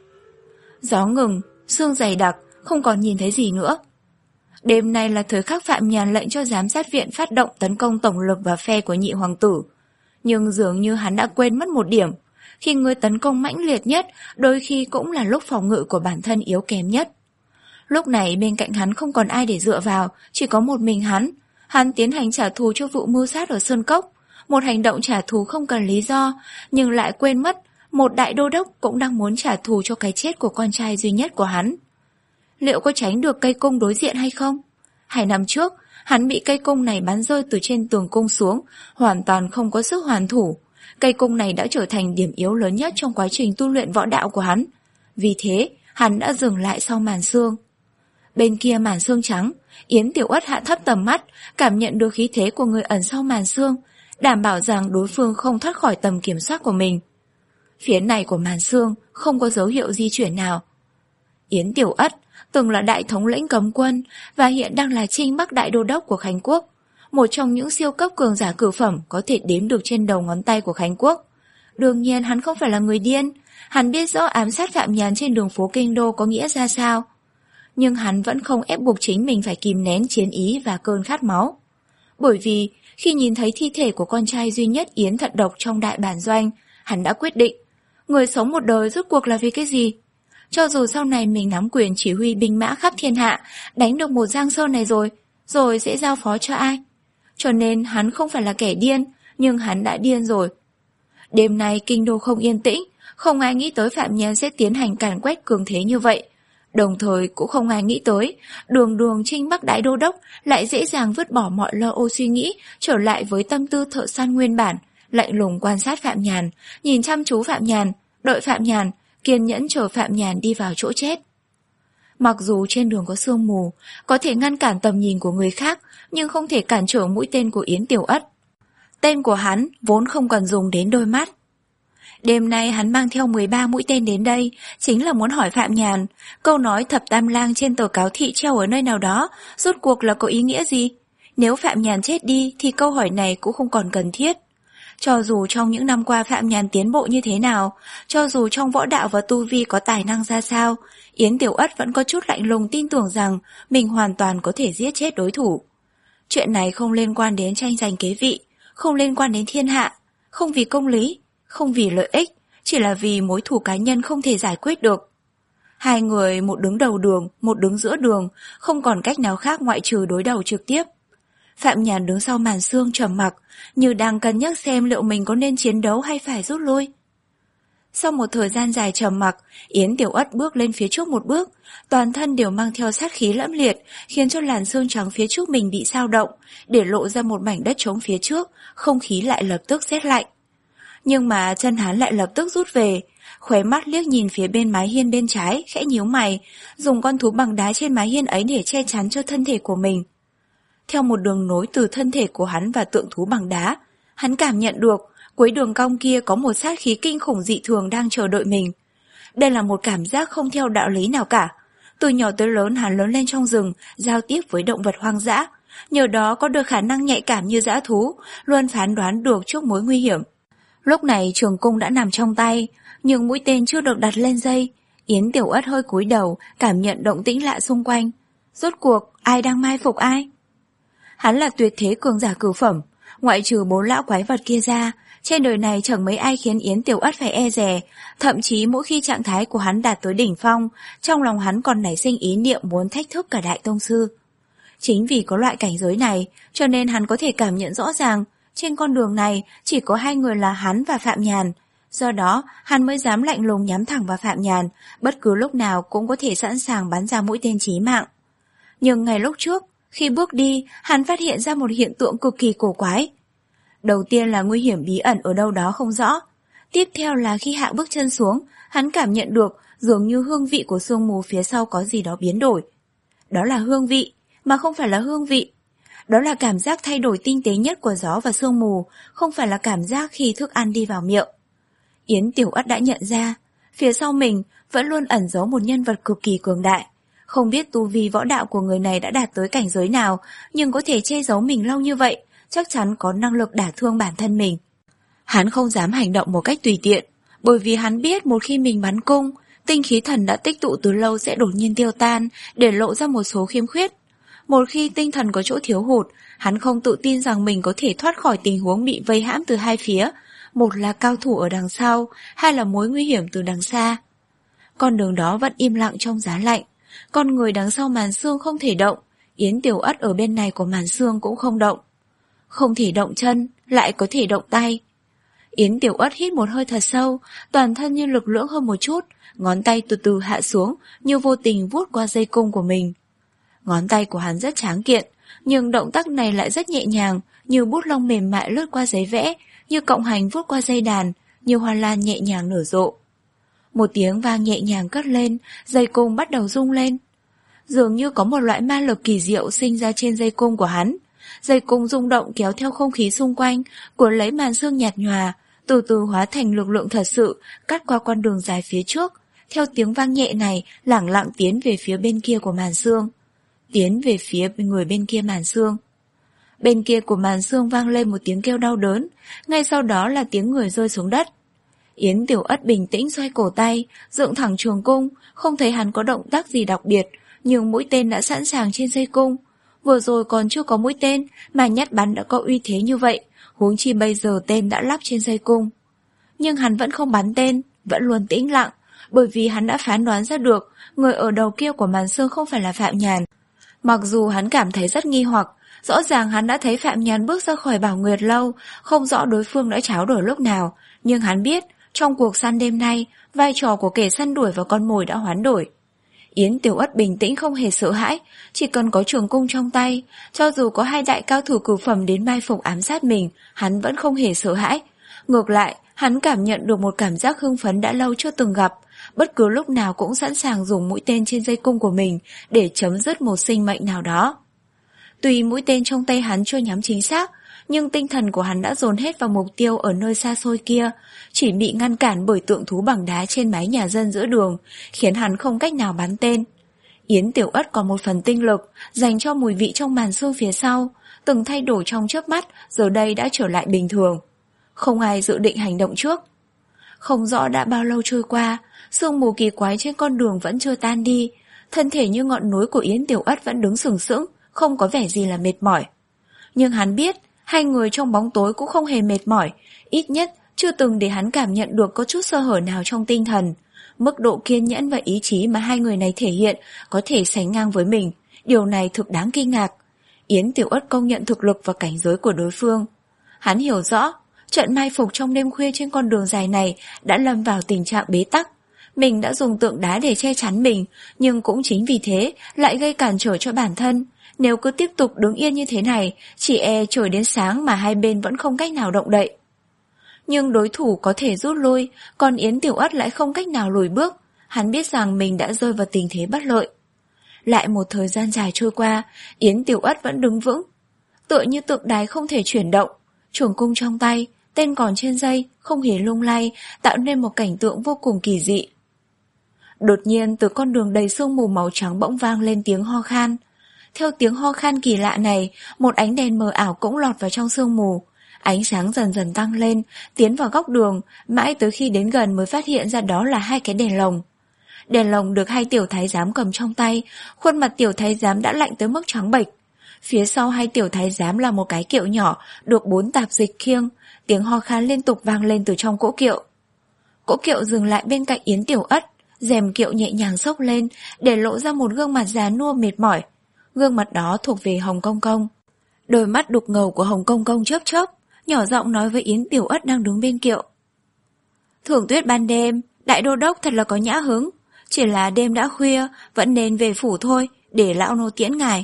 S1: Gió ngừng, sương dày đặc, không còn nhìn thấy gì nữa. Đêm nay là thời khắc Phạm Nhàn lệnh cho giám sát viện phát động tấn công tổng lực vào phe của nhị hoàng tử. Nhưng dường như hắn đã quên mất một điểm. Khi người tấn công mãnh liệt nhất, đôi khi cũng là lúc phòng ngự của bản thân yếu kém nhất. Lúc này bên cạnh hắn không còn ai để dựa vào, chỉ có một mình hắn. Hắn tiến hành trả thù cho vụ mưu sát ở Sơn Cốc. Một hành động trả thù không cần lý do, nhưng lại quên mất một đại đô đốc cũng đang muốn trả thù cho cái chết của con trai duy nhất của hắn. Liệu có tránh được cây cung đối diện hay không? Hai năm trước, hắn bị cây cung này bắn rơi từ trên tường cung xuống, hoàn toàn không có sức hoàn thủ. Cây cung này đã trở thành điểm yếu lớn nhất trong quá trình tu luyện võ đạo của hắn. Vì thế, hắn đã dừng lại sau màn sương. Bên kia màn sương trắng, Yến Tiểu Uất hạ thấp tầm mắt, cảm nhận được khí thế của người ẩn sau màn sương, đảm bảo rằng đối phương không thoát khỏi tầm kiểm soát của mình. Phía này của màn sương không có dấu hiệu di chuyển nào. Yến Tiểu Uất từng là đại thống lĩnh cấm quân và hiện đang là Trinh Bắc đại đô đốc của Khánh Quốc, một trong những siêu cấp cường giả cửu phẩm có thể đếm được trên đầu ngón tay của Khánh Quốc. Đương nhiên hắn không phải là người điên, hắn biết rõ ám sát Phạm Nhàn trên đường phố kinh đô có nghĩa ra sao. Nhưng hắn vẫn không ép buộc chính mình phải kìm nén chiến ý và cơn khát máu. Bởi vì khi nhìn thấy thi thể của con trai duy nhất Yến Thận Độc trong đại bản doanh, hắn đã quyết định, người sống một đời rốt cuộc là vì cái gì? Cho dù sau này mình nắm quyền chỉ huy binh mã khắp thiên hạ, đánh được một Giang Sơn này rồi, rồi sẽ giao phó cho ai? Cho nên hắn không phải là kẻ điên, nhưng hắn đã điên rồi. Đêm nay kinh đô không yên tĩnh, không ai nghĩ tới Phạm Nhan sẽ tiến hành càn quét cường thế như vậy. Đồng thời cũng không ai nghĩ tới, đường đường Trinh Bắc Đại Đô Đốc lại dễ dàng vứt bỏ mọi lo âu suy nghĩ, trở lại với tâm tư thợ săn nguyên bản, lạnh lùng quan sát Phạm Nhàn, nhìn chăm chú Phạm Nhàn, đợi Phạm Nhàn, kiên nhẫn chờ Phạm Nhàn đi vào chỗ chết. Mặc dù trên đường có sương mù, có thể ngăn cản tầm nhìn của người khác, nhưng không thể cản trở mũi tên của Yến Tiểu Ất. Tên của hắn vốn không cần dùng đến đôi mắt. Đêm nay hắn mang theo mười ba mũi tên đến đây, chính là muốn hỏi Phạm Nhàn, câu nói thập tam lang trên tờ cáo thị treo ở nơi nào đó, rốt cuộc là có ý nghĩa gì? Nếu Phạm Nhàn chết đi thì câu hỏi này cũng không còn cần thiết. Cho dù trong những năm qua Phạm Nhàn tiến bộ như thế nào, cho dù trong võ đạo và tu vi có tài năng ra sao, Yến Tiểu Ất vẫn có chút lạnh lùng tin tưởng rằng mình hoàn toàn có thể giết chết đối thủ. Chuyện này không liên quan đến tranh giành kế vị, không liên quan đến thiên hạ, không vì công lý, không vì lợi ích, chỉ là vì mối thù cá nhân không thể giải quyết được. Hai người, một đứng đầu đường, một đứng giữa đường, không còn cách nào khác ngoại trừ đối đầu trực tiếp. Phạm Nhàn đứng sau màn sương trầm mặc, như đang cân nhắc xem liệu mình có nên chiến đấu hay phải rút lui. Sau một thời gian dài trầm mặc, Yến Tiểu Ất bước lên phía trước một bước, toàn thân đều mang theo sát khí lẫm liệt, khiến cho làn sương trắng phía trước mình bị xao động, để lộ ra một mảnh đất trống phía trước, không khí lại lập tức rét lạnh. Nhưng mà chân hắn lại lập tức rút về, khóe mắt liếc nhìn phía bên mái hiên bên trái, khẽ nhíu mày, dùng con thú bằng đá trên mái hiên ấy để che chắn cho thân thể của mình. Theo một đường nối từ thân thể của hắn và tượng thú bằng đá, hắn cảm nhận được cuối đường cong kia có một sát khí kinh khủng dị thường đang chờ đợi mình. Đây là một cảm giác không theo đạo lý nào cả. Từ nhỏ tới lớn hắn lớn lên trong rừng, giao tiếp với động vật hoang dã, nhờ đó có được khả năng nhạy cảm như dã thú, luôn phán đoán được trước mối nguy hiểm. Lúc này trường cung đã nằm trong tay, nhưng mũi tên chưa được đặt lên dây. Yến Tiểu Ất hơi cúi đầu, cảm nhận động tĩnh lạ xung quanh. Rốt cuộc, ai đang mai phục ai? Hắn là tuyệt thế cường giả cửu phẩm, ngoại trừ bốn lão quái vật kia ra, trên đời này chẳng mấy ai khiến Yến Tiểu Ất phải e dè, thậm chí mỗi khi trạng thái của hắn đạt tới đỉnh phong, trong lòng hắn còn nảy sinh ý niệm muốn thách thức cả đại tông sư. Chính vì có loại cảnh giới này, cho nên hắn có thể cảm nhận rõ ràng, trên con đường này chỉ có hai người là hắn và Phạm Nhàn, do đó hắn mới dám lạnh lùng nhắm thẳng vào Phạm Nhàn, bất cứ lúc nào cũng có thể sẵn sàng bắn ra mũi tên chí mạng. Nhưng ngày lúc trước, khi bước đi, hắn phát hiện ra một hiện tượng cực kỳ cổ quái. Đầu tiên là nguy hiểm bí ẩn ở đâu đó không rõ. Tiếp theo là khi hạ bước chân xuống, hắn cảm nhận được dường như hương vị của sương mù phía sau có gì đó biến đổi. Đó là hương vị, mà không phải là hương vị. Đó là cảm giác thay đổi tinh tế nhất của gió và sương mù, không phải là cảm giác khi thức ăn đi vào miệng. Yến Tiểu Ất đã nhận ra, phía sau mình vẫn luôn ẩn giấu một nhân vật cực kỳ cường đại. Không biết tu vi võ đạo của người này đã đạt tới cảnh giới nào, nhưng có thể che giấu mình lâu như vậy, chắc chắn có năng lực đả thương bản thân mình. Hắn không dám hành động một cách tùy tiện, bởi vì hắn biết một khi mình bắn cung, tinh khí thần đã tích tụ từ lâu sẽ đột nhiên tiêu tan, để lộ ra một số khiếm khuyết. Một khi tinh thần có chỗ thiếu hụt, hắn không tự tin rằng mình có thể thoát khỏi tình huống bị vây hãm từ hai phía, một là cao thủ ở đằng sau, hai là mối nguy hiểm từ đằng xa. Con đường đó vẫn im lặng trong giá lạnh, con người đằng sau màn sương không thể động, Yến Tiểu Ất ở bên này của màn sương cũng không động. Không thể động chân, lại có thể động tay. Yến Tiểu Ất hít một hơi thật sâu, toàn thân như lực lưỡng hơn một chút, ngón tay từ từ hạ xuống, như vô tình vuốt qua dây cung của mình. Ngón tay của hắn rất tráng kiện, nhưng động tác này lại rất nhẹ nhàng, như bút lông mềm mại lướt qua giấy vẽ, như cộng hành vuốt qua dây đàn, như hoa lan nhẹ nhàng nở rộ. Một tiếng vang nhẹ nhàng cất lên, dây cung bắt đầu rung lên. Dường như có một loại ma lực kỳ diệu sinh ra trên dây cung của hắn. Dây cung rung động kéo theo không khí xung quanh, cuốn lấy màn sương nhạt nhòa, từ từ hóa thành lực lượng thật sự, cắt qua con đường dài phía trước. Theo tiếng vang nhẹ này, lẳng lặng tiến về phía bên kia của màn sương. Tiến về phía người bên kia màn sương. Bên kia của màn sương vang lên một tiếng kêu đau đớn, ngay sau đó là tiếng người rơi xuống đất. Yến Tiểu Ất bình tĩnh xoay cổ tay, dựng thẳng trường cung, không thấy hắn có động tác gì đặc biệt, nhưng mũi tên đã sẵn sàng trên dây cung. Vừa rồi còn chưa có mũi tên, mà nhát bắn đã có uy thế như vậy, huống chi bây giờ tên đã lắp trên dây cung. Nhưng hắn vẫn không bắn tên, vẫn luôn tĩnh lặng, bởi vì hắn đã phán đoán ra được người ở đầu kia của màn sương không phải là Phạm Nhàn. Mặc dù hắn cảm thấy rất nghi hoặc, rõ ràng hắn đã thấy Phạm Nhàn bước ra khỏi Bảo Nguyệt Lâu, không rõ đối phương đã tráo đổi lúc nào, nhưng hắn biết, trong cuộc săn đêm nay, vai trò của kẻ săn đuổi và con mồi đã hoán đổi. Yến Tiểu Ất bình tĩnh không hề sợ hãi, chỉ cần có trường cung trong tay, cho dù có hai đại cao thủ cửu phẩm đến mai phục ám sát mình, hắn vẫn không hề sợ hãi. Ngược lại, hắn cảm nhận được một cảm giác hưng phấn đã lâu chưa từng gặp, bất cứ lúc nào cũng sẵn sàng dùng mũi tên trên dây cung của mình để chấm dứt một sinh mệnh nào đó. Tuy mũi tên trong tay hắn chưa nhắm chính xác, nhưng tinh thần của hắn đã dồn hết vào mục tiêu ở nơi xa xôi kia, chỉ bị ngăn cản bởi tượng thú bằng đá trên mái nhà dân giữa đường, khiến hắn không cách nào bắn tên. Yến Tiểu Ất còn một phần tinh lực dành cho mùi vị trong màn sương phía sau, từng thay đổi trong chớp mắt, giờ đây đã trở lại bình thường. Không ai dự định hành động trước. Không rõ đã bao lâu trôi qua, sương mù kỳ quái trên con đường vẫn chưa tan đi, thân thể như ngọn núi của Yến Tiểu Ất vẫn đứng sừng sững, không có vẻ gì là mệt mỏi. Nhưng hắn biết, hai người trong bóng tối cũng không hề mệt mỏi, ít nhất chưa từng để hắn cảm nhận được có chút sơ hở nào trong tinh thần. Mức độ kiên nhẫn và ý chí mà hai người này thể hiện có thể sánh ngang với mình, điều này thực đáng kinh ngạc. Yến Tiểu Ất công nhận thực lực và cảnh giới của đối phương. Hắn hiểu rõ, trận mai phục trong đêm khuya trên con đường dài này đã lâm vào tình trạng bế tắc. Mình đã dùng tượng đá để che chắn mình, nhưng cũng chính vì thế lại gây cản trở cho bản thân. Nếu cứ tiếp tục đứng yên như thế này, chỉ e trời đến sáng mà hai bên vẫn không cách nào động đậy. Nhưng đối thủ có thể rút lui, còn Yến Tiểu Ất lại không cách nào lùi bước. Hắn biết rằng mình đã rơi vào tình thế bất lợi. Lại một thời gian dài trôi qua, Yến Tiểu Ất vẫn đứng vững, tựa như tượng đài không thể chuyển động. Trường cung trong tay, tên còn trên dây, không hề lung lay, tạo nên một cảnh tượng vô cùng kỳ dị. Đột nhiên từ con đường đầy sương mù màu trắng bỗng vang lên tiếng ho khan. Theo tiếng ho khan kỳ lạ này, một ánh đèn mờ ảo cũng lọt vào trong sương mù. Ánh sáng dần dần tăng lên, tiến vào góc đường, mãi tới khi đến gần mới phát hiện ra đó là hai cái đèn lồng. Đèn lồng được hai tiểu thái giám cầm trong tay, khuôn mặt tiểu thái giám đã lạnh tới mức trắng bệch. Phía sau hai tiểu thái giám là một cái kiệu nhỏ, được bốn tạp dịch khiêng, tiếng ho khan liên tục vang lên từ trong cỗ kiệu. Cỗ kiệu dừng lại bên cạnh Yến Tiểu Ất, rèm kiệu nhẹ nhàng xốc lên, để lộ ra một gương mặt già nua mệt mỏi. Gương mặt đó thuộc về Hồng Công Công. Đôi mắt đục ngầu của Hồng Công Công chớp chớp, nhỏ giọng nói với Yến Tiểu Ất đang đứng bên kiệu. Thưởng tuyết ban đêm, đại đô đốc thật là có nhã hứng, chỉ là đêm đã khuya, vẫn nên về phủ thôi, để lão nô tiễn ngài.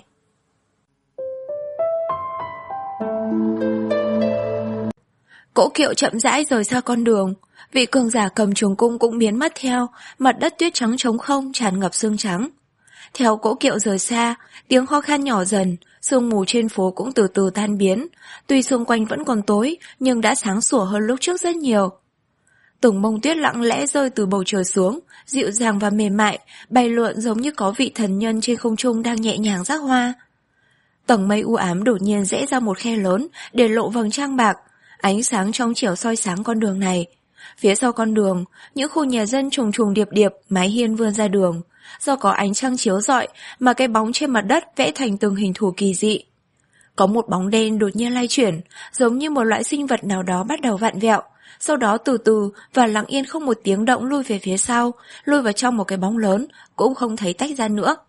S1: Cỗ kiệu chậm rãi rời xa con đường, vị cường giả cầm trường cung cũng biến mất theo, mặt đất tuyết trắng trống không tràn ngập sương trắng. Theo cỗ kiệu rời xa, tiếng ho khan nhỏ dần, sương mù trên phố cũng từ từ tan biến, tuy xung quanh vẫn còn tối nhưng đã sáng sủa hơn lúc trước rất nhiều. Từng bông tuyết lặng lẽ rơi từ bầu trời xuống, dịu dàng và mềm mại, bay lượn giống như có vị thần nhân trên không trung đang nhẹ nhàng rắc hoa. Tầng mây u ám đột nhiên rẽ ra một khe lớn để lộ vầng trăng bạc, ánh sáng trong chiều soi sáng con đường này. Phía sau con đường, những khu nhà dân trùng trùng điệp điệp, mái hiên vươn ra đường. Do có ánh trăng chiếu rọi mà cái bóng trên mặt đất vẽ thành từng hình thù kỳ dị. Có một bóng đen đột nhiên lay chuyển, giống như một loại sinh vật nào đó bắt đầu vặn vẹo, sau đó từ từ và lặng yên không một tiếng động lui về phía sau, lui vào trong một cái bóng lớn, cũng không thấy tách ra nữa.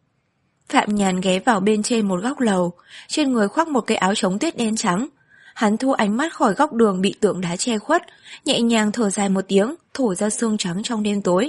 S1: Phạm Nhàn ghé vào bên trên một góc lầu, trên người khoác một cái áo chống tuyết đen trắng. Hắn thu ánh mắt khỏi góc đường bị tượng đá che khuất, nhẹ nhàng thở dài một tiếng, thổi ra sương trắng trong đêm tối.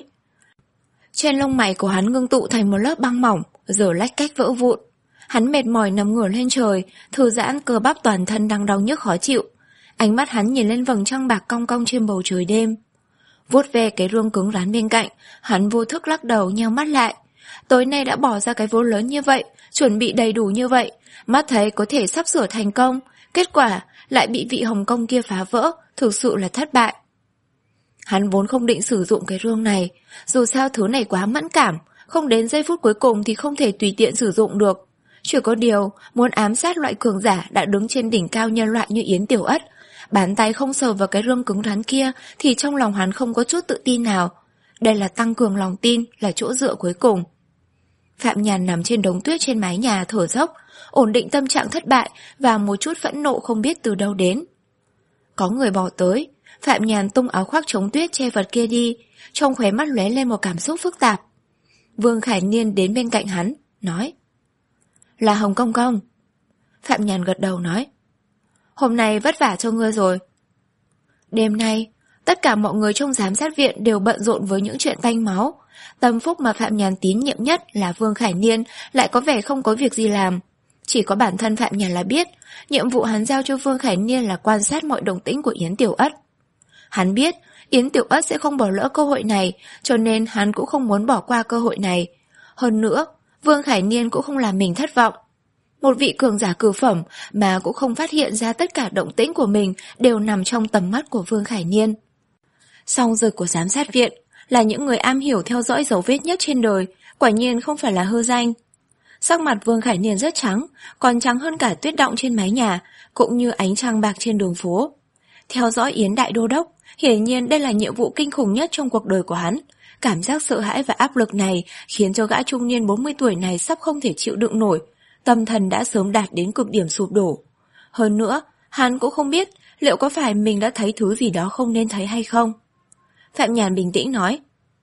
S1: Trên lông mày của hắn ngưng tụ thành một lớp băng mỏng, giờ lách cách vỡ vụn. Hắn mệt mỏi nằm ngửa lên trời, thư giãn cơ bắp toàn thân đang đau nhức khó chịu. Ánh mắt hắn nhìn lên vầng trăng bạc cong cong trên bầu trời đêm. Vuốt ve cái rương cứng rắn bên cạnh, hắn vô thức lắc đầu nheo mắt lại. Tối nay đã bỏ ra cái vốn lớn như vậy, chuẩn bị đầy đủ như vậy, mắt thấy có thể sắp sửa thành công, kết quả lại bị vị Hồng Công kia phá vỡ, thực sự là thất bại. Hắn vốn không định sử dụng cái rương này, dù sao thứ này quá mẫn cảm, không đến giây phút cuối cùng thì không thể tùy tiện sử dụng được. Chỉ có điều, muốn ám sát loại cường giả đã đứng trên đỉnh cao nhân loại như Yến Tiểu Ất, bàn tay không sờ vào cái rương cứng rắn kia thì trong lòng hắn không có chút tự tin nào. Đây là tăng cường lòng tin, là chỗ dựa cuối cùng. Phạm Nhàn nằm trên đống tuyết trên mái nhà thở dốc, ổn định tâm trạng thất bại và một chút phẫn nộ không biết từ đâu đến. Có người bỏ tới, Phạm Nhàn tung áo khoác chống tuyết che vật kia đi, trong khóe mắt lóe lên một cảm xúc phức tạp. Vương Khải Niên đến bên cạnh hắn, nói: Là Hồng Công Công. Phạm Nhàn gật đầu nói: Hôm nay vất vả cho ngươi rồi. Đêm nay, tất cả mọi người trong giám sát viện đều bận rộn với những chuyện tanh máu. Tâm phúc mà Phạm Nhàn tín nhiệm nhất là Vương Khải Niên lại có vẻ không có việc gì làm. Chỉ có bản thân Phạm Nhàn là biết, nhiệm vụ hắn giao cho Vương Khải Niên là quan sát mọi động tĩnh của Yến Tiểu Ất. Hắn biết Yến Tiểu Ất sẽ không bỏ lỡ cơ hội này, cho nên hắn cũng không muốn bỏ qua cơ hội này. Hơn nữa, Vương Khải Niên cũng không làm mình thất vọng. Một vị cường giả cửu phẩm mà cũng không phát hiện ra tất cả động tĩnh của mình đều nằm trong tầm mắt của Vương Khải Niên. Song dược của giám sát viện là những người am hiểu theo dõi dấu vết nhất trên đời, quả nhiên không phải là hư danh. Sắc mặt Vương Khải Niên rất trắng, còn trắng hơn cả tuyết đọng trên mái nhà, cũng như ánh trăng bạc trên đường phố. Theo dõi Yến Đại Đô Đốc, hiển nhiên đây là nhiệm vụ kinh khủng nhất trong cuộc đời của hắn. Cảm giác sợ hãi và áp lực này khiến cho gã trung niên bốn mươi tuổi này sắp không thể chịu đựng nổi, tâm thần đã sớm đạt đến cực điểm sụp đổ. Hơn nữa, hắn cũng không biết liệu có phải mình đã thấy thứ gì đó không nên thấy hay không. Phạm Nhàn bình tĩnh nói: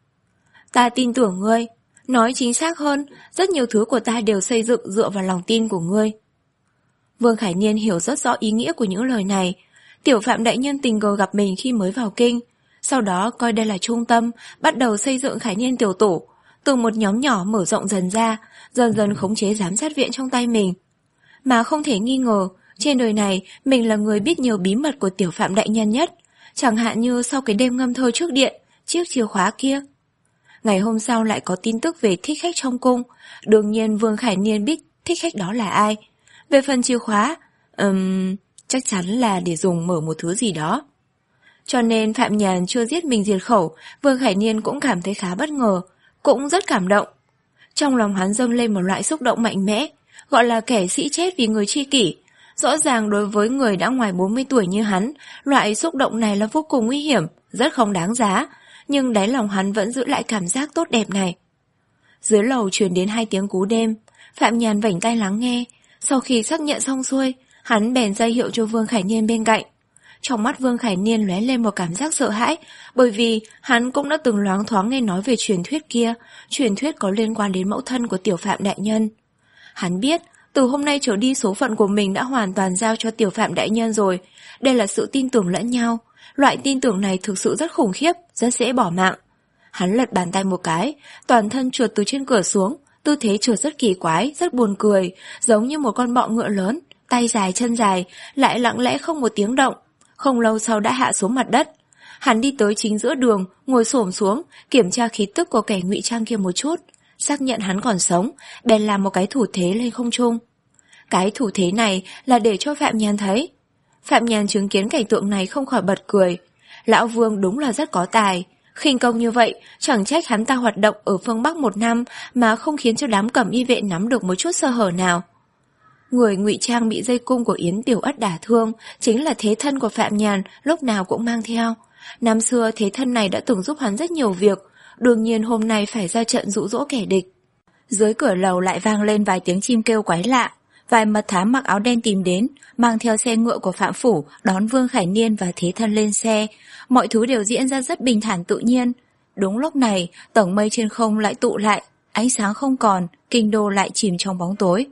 S1: Ta tin tưởng ngươi. Nói chính xác hơn, rất nhiều thứ của ta đều xây dựng dựa vào lòng tin của ngươi. Vương Khải Niên hiểu rất rõ ý nghĩa của những lời này. Tiểu Phạm đại nhân tình cờ gặp mình khi mới vào kinh, sau đó coi đây là trung tâm, bắt đầu xây dựng Khải Niên tiểu tổ, từ một nhóm nhỏ mở rộng dần ra, dần dần khống chế giám sát viện trong tay mình. Mà không thể nghi ngờ, trên đời này mình là người biết nhiều bí mật của Tiểu Phạm đại nhân nhất, chẳng hạn như sau cái đêm ngâm thơ trước điện, chiếc chìa khóa kia. Ngày hôm sau lại có tin tức về thích khách trong cung, đương nhiên Vương Khải Niên biết thích khách đó là ai. Về phần chìa khóa, um, chắc chắn là để dùng mở một thứ gì đó. Cho nên Phạm Nhàn chưa giết mình diệt khẩu, Vương Khải Niên cũng cảm thấy khá bất ngờ, cũng rất cảm động. Trong lòng hắn dâng lên một loại xúc động mạnh mẽ, gọi là kẻ sĩ chết vì người tri kỷ. Rõ ràng đối với người đã ngoài bốn mươi tuổi như hắn, loại xúc động này là vô cùng nguy hiểm, rất không đáng giá, nhưng đáy lòng hắn vẫn giữ lại cảm giác tốt đẹp này. Dưới lầu truyền đến hai tiếng cú đêm, Phạm Nhàn vảnh tay lắng nghe. Sau khi xác nhận xong xuôi, hắn bèn ra hiệu cho Vương Khải Niên bên cạnh. Trong mắt Vương Khải Niên lóe lên một cảm giác sợ hãi, bởi vì hắn cũng đã từng loáng thoáng nghe nói về truyền thuyết kia, truyền thuyết có liên quan đến mẫu thân của Tiểu Phạm đại nhân. Hắn biết, từ hôm nay trở đi số phận của mình đã hoàn toàn giao cho Tiểu Phạm đại nhân rồi. Đây là sự tin tưởng lẫn nhau. Loại tin tưởng này thực sự rất khủng khiếp, rất dễ bỏ mạng. Hắn lật bàn tay một cái, toàn thân trượt từ trên cửa xuống, tư thế trượt rất kỳ quái, rất buồn cười, giống như một con bọ ngựa lớn, tay dài chân dài, lại lặng lẽ không một tiếng động. Không lâu sau đã hạ xuống mặt đất. Hắn đi tới chính giữa đường, ngồi xổm xuống, kiểm tra khí tức của kẻ ngụy trang kia một chút, xác nhận hắn còn sống, bèn làm một cái thủ thế lên không trung. Cái thủ thế này là để cho Phạm Nhàn thấy. Phạm Nhàn chứng kiến cảnh tượng này không khỏi bật cười. Lão Vương đúng là rất có tài. Khinh công như vậy, chẳng trách hắn ta hoạt động ở phương Bắc một năm mà không khiến cho đám cẩm y vệ nắm được một chút sơ hở nào. Người ngụy trang bị dây cung của Yến Tiểu Ất đả thương chính là thế thân của Phạm Nhàn, lúc nào cũng mang theo. Năm xưa thế thân này đã từng giúp hắn rất nhiều việc, đương nhiên hôm nay phải ra trận dụ dỗ kẻ địch. Dưới cửa lầu lại vang lên vài tiếng chim kêu quái lạ. Vài mật thám mặc áo đen tìm đến, mang theo xe ngựa của Phạm Phủ, đón Vương Khải Niên và thế thân lên xe. Mọi thứ đều diễn ra rất bình thản tự nhiên. Đúng lúc này, tầng mây trên không lại tụ lại, ánh sáng không còn, kinh đô lại chìm trong bóng tối.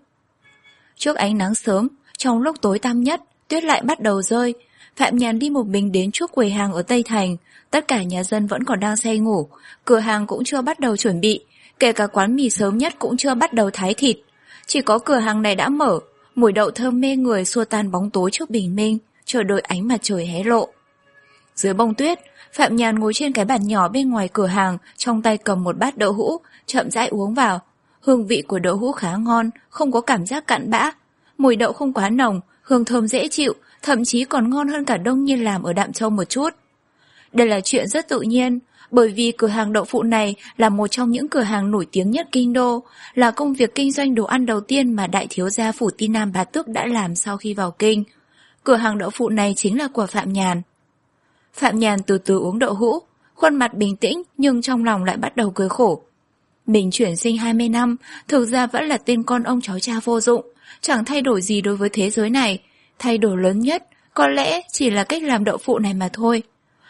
S1: Trước ánh nắng sớm, trong lúc tối tăm nhất, tuyết lại bắt đầu rơi. Phạm Nhàn đi một mình đến trước quầy hàng ở Tây Thành. Tất cả nhà dân vẫn còn đang say ngủ, cửa hàng cũng chưa bắt đầu chuẩn bị, kể cả quán mì sớm nhất cũng chưa bắt đầu thái thịt. Chỉ có cửa hàng này đã mở, mùi đậu thơm mê người xua tan bóng tối trước bình minh, chờ đợi ánh mặt trời hé lộ. Dưới bông tuyết, Phạm Nhàn ngồi trên cái bàn nhỏ bên ngoài cửa hàng, trong tay cầm một bát đậu hũ, chậm rãi uống vào. Hương vị của đậu hũ khá ngon, không có cảm giác cặn bã. Mùi đậu không quá nồng, hương thơm dễ chịu, thậm chí còn ngon hơn cả Đông Nhiên làm ở Đạm Châu một chút. Đây là chuyện rất tự nhiên, bởi vì cửa hàng đậu phụ này là một trong những cửa hàng nổi tiếng nhất kinh đô, là công việc kinh doanh đồ ăn đầu tiên mà đại thiếu gia Phủ Ti Nam Bá Tước đã làm sau khi vào kinh. Cửa hàng đậu phụ này chính là của Phạm Nhàn. Phạm Nhàn từ từ uống đậu hũ, khuôn mặt bình tĩnh nhưng trong lòng lại bắt đầu cười khổ. Mình chuyển sinh hai mươi năm, thực ra vẫn là tên con ông cháu cha vô dụng, chẳng thay đổi gì đối với thế giới này. Thay đổi lớn nhất có lẽ chỉ là cách làm đậu phụ này mà thôi.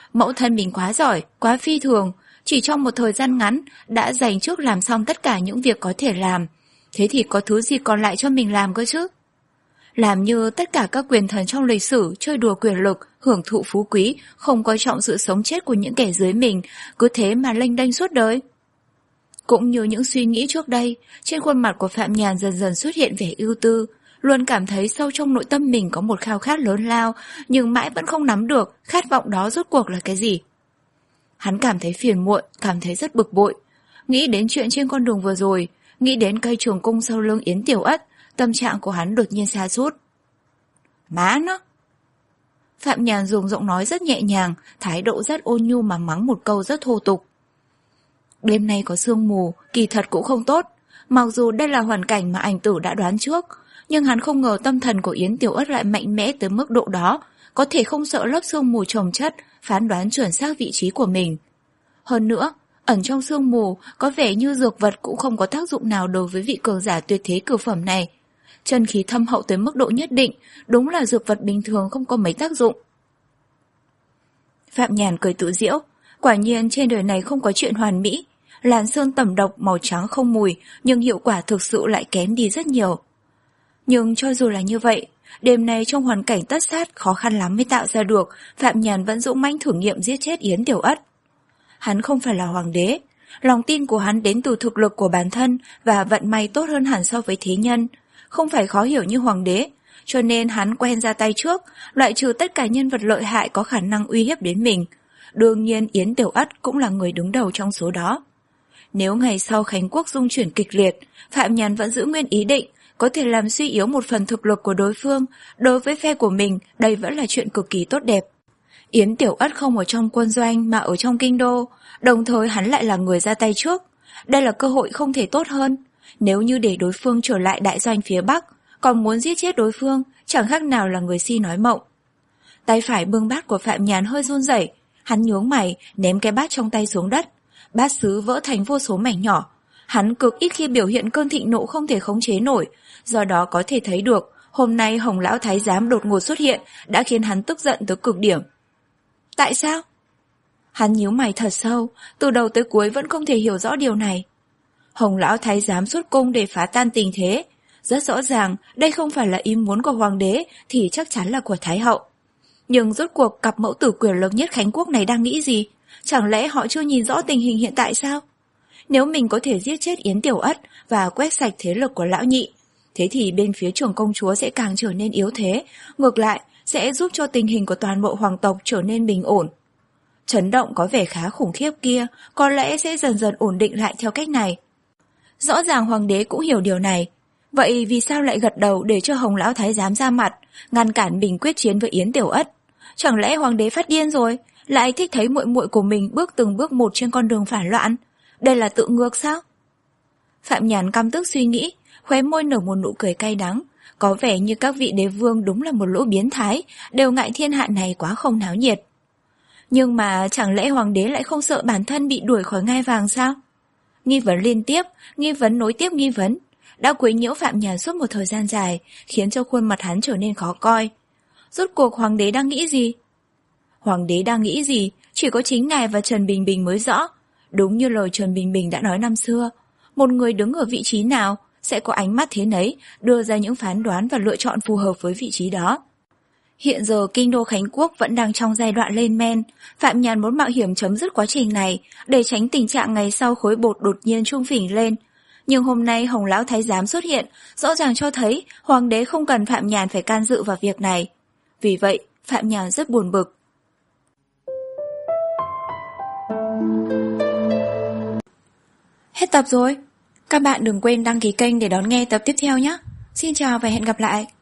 S1: Mẫu thân mình quá giỏi, quá phi thường, chỉ trong một thời gian ngắn đã dành trước làm xong tất cả những việc có thể làm. Thế thì có thứ gì còn lại cho mình làm cơ chứ? Làm như tất cả các quyền thần trong lịch sử chơi đùa quyền lực, hưởng thụ phú quý, không coi trọng sự sống chết của những kẻ dưới mình, cứ thế mà lênh đênh suốt đời. Cũng như những suy nghĩ trước đây, trên khuôn mặt của Phạm Nhàn dần dần xuất hiện vẻ ưu tư, luôn cảm thấy sâu trong nội tâm mình có một khao khát lớn lao, nhưng mãi vẫn không nắm được khát vọng đó rốt cuộc là cái gì. Hắn cảm thấy phiền muộn, cảm thấy rất bực bội. Nghĩ đến chuyện trên con đường vừa rồi, nghĩ đến cây trường cung sau lưng Yến Tiểu Ất, tâm trạng của hắn đột nhiên sa sút. Má nó! Phạm Nhàn dùng giọng nói rất nhẹ nhàng, thái độ rất ôn nhu mà mắng một câu rất thô tục. Đêm nay có sương mù, kỳ thật cũng không tốt. Mặc dù đây là hoàn cảnh mà ảnh tử đã đoán trước, nhưng hắn không ngờ tâm thần của Yến Tiểu Ất lại mạnh mẽ tới mức độ đó, có thể không sợ lớp sương mù chồng chất, phán đoán chuẩn xác vị trí của mình. Hơn nữa, ẩn trong sương mù có vẻ như dược vật cũng không có tác dụng nào đối với vị cường giả tuyệt thế cửu phẩm này. Chân khí thâm hậu tới mức độ nhất định, đúng là dược vật bình thường không có mấy tác dụng. Phạm Nhàn cười tự giễu, quả nhiên trên đời này không có chuyện hoàn mỹ. Làn sơn tẩm độc màu trắng không mùi, nhưng hiệu quả thực sự lại kém đi rất nhiều. Nhưng cho dù là như vậy, đêm nay trong hoàn cảnh tất sát khó khăn lắm mới tạo ra được, Phạm Nhàn vẫn dũng mãnh thử nghiệm giết chết Yến Tiểu Ất. Hắn không phải là hoàng đế, lòng tin của hắn đến từ thực lực của bản thân và vận may tốt hơn hẳn so với thế nhân, không phải khó hiểu như hoàng đế, cho nên hắn quen ra tay trước, loại trừ tất cả nhân vật lợi hại có khả năng uy hiếp đến mình. Đương nhiên Yến Tiểu Ất cũng là người đứng đầu trong số đó. Nếu ngày sau Khánh Quốc dung chuyển kịch liệt, Phạm Nhàn vẫn giữ nguyên ý định, có thể làm suy yếu một phần thực lực của đối phương, đối với phe của mình, đây vẫn là chuyện cực kỳ tốt đẹp. Yến Tiểu Ất không ở trong quân doanh mà ở trong kinh đô, đồng thời hắn lại là người ra tay trước. Đây là cơ hội không thể tốt hơn. Nếu như để đối phương trở lại đại doanh phía Bắc, còn muốn giết chết đối phương, chẳng khác nào là người si nói mộng. Tay phải bưng bát của Phạm Nhàn hơi run rẩy, hắn nhướng mày, ném cái bát trong tay xuống đất. Bát sứ vỡ thành vô số mảnh nhỏ. Hắn cực ít khi biểu hiện cơn thịnh nộ không thể khống chế nổi, do đó có thể thấy được hôm nay Hồng Lão Thái Giám đột ngột xuất hiện đã khiến hắn tức giận tới cực điểm. Tại sao? Hắn nhíu mày thật sâu, từ đầu tới cuối vẫn không thể hiểu rõ điều này. Hồng Lão Thái Giám xuất cung để phá tan tình thế. Rất rõ ràng đây không phải là ý muốn của hoàng đế thì chắc chắn là của Thái Hậu. Nhưng rốt cuộc cặp mẫu tử quyền lực nhất Khánh Quốc này đang nghĩ gì? Chẳng lẽ họ chưa nhìn rõ tình hình hiện tại sao? Nếu mình có thể giết chết Yến Tiểu Ất và quét sạch thế lực của lão nhị, thế thì bên phía trưởng công chúa sẽ càng trở nên yếu thế, ngược lại sẽ giúp cho tình hình của toàn bộ hoàng tộc trở nên bình ổn. Chấn động có vẻ khá khủng khiếp kia có lẽ sẽ dần dần ổn định lại theo cách này. Rõ ràng hoàng đế cũng hiểu điều này, vậy vì sao lại gật đầu để cho Hồng Lão Thái Giám ra mặt, ngăn cản mình quyết chiến với Yến Tiểu Ất? Chẳng lẽ hoàng đế phát điên rồi, lại thích thấy muội muội của mình bước từng bước một trên con đường phản loạn? Đây là tự ngược sao? Phạm Nhàn căm tức suy nghĩ, khóe môi nở một nụ cười cay đắng. Có vẻ như các vị đế vương đúng là một lũ biến thái, đều ngại thiên hạ này quá không náo nhiệt. Nhưng mà chẳng lẽ hoàng đế lại không sợ bản thân bị đuổi khỏi ngai vàng sao? Nghi vấn liên tiếp, nghi vấn nối tiếp nghi vấn, đã quấy nhiễu Phạm Nhàn suốt một thời gian dài, khiến cho khuôn mặt hắn trở nên khó coi. Rốt cuộc hoàng đế đang nghĩ gì? Hoàng đế đang nghĩ gì, chỉ có chính ngài và Trần Bình Bình mới rõ. Đúng như lời Trần Bình Bình đã nói năm xưa, một người đứng ở vị trí nào sẽ có ánh mắt thế nấy, đưa ra những phán đoán và lựa chọn phù hợp với vị trí đó. Hiện giờ kinh đô Khánh Quốc vẫn đang trong giai đoạn lên men, Phạm Nhàn muốn mạo hiểm chấm dứt quá trình này để tránh tình trạng ngày sau khối bột đột nhiên trung phình lên. Nhưng hôm nay Hồng Lão Thái Giám xuất hiện, rõ ràng cho thấy hoàng đế không cần Phạm Nhàn phải can dự vào việc này. Vì vậy, Phạm Nhàn rất buồn bực. Hết tập rồi. Các bạn đừng quên đăng ký kênh để đón nghe tập tiếp theo nhé. Xin chào và hẹn gặp lại.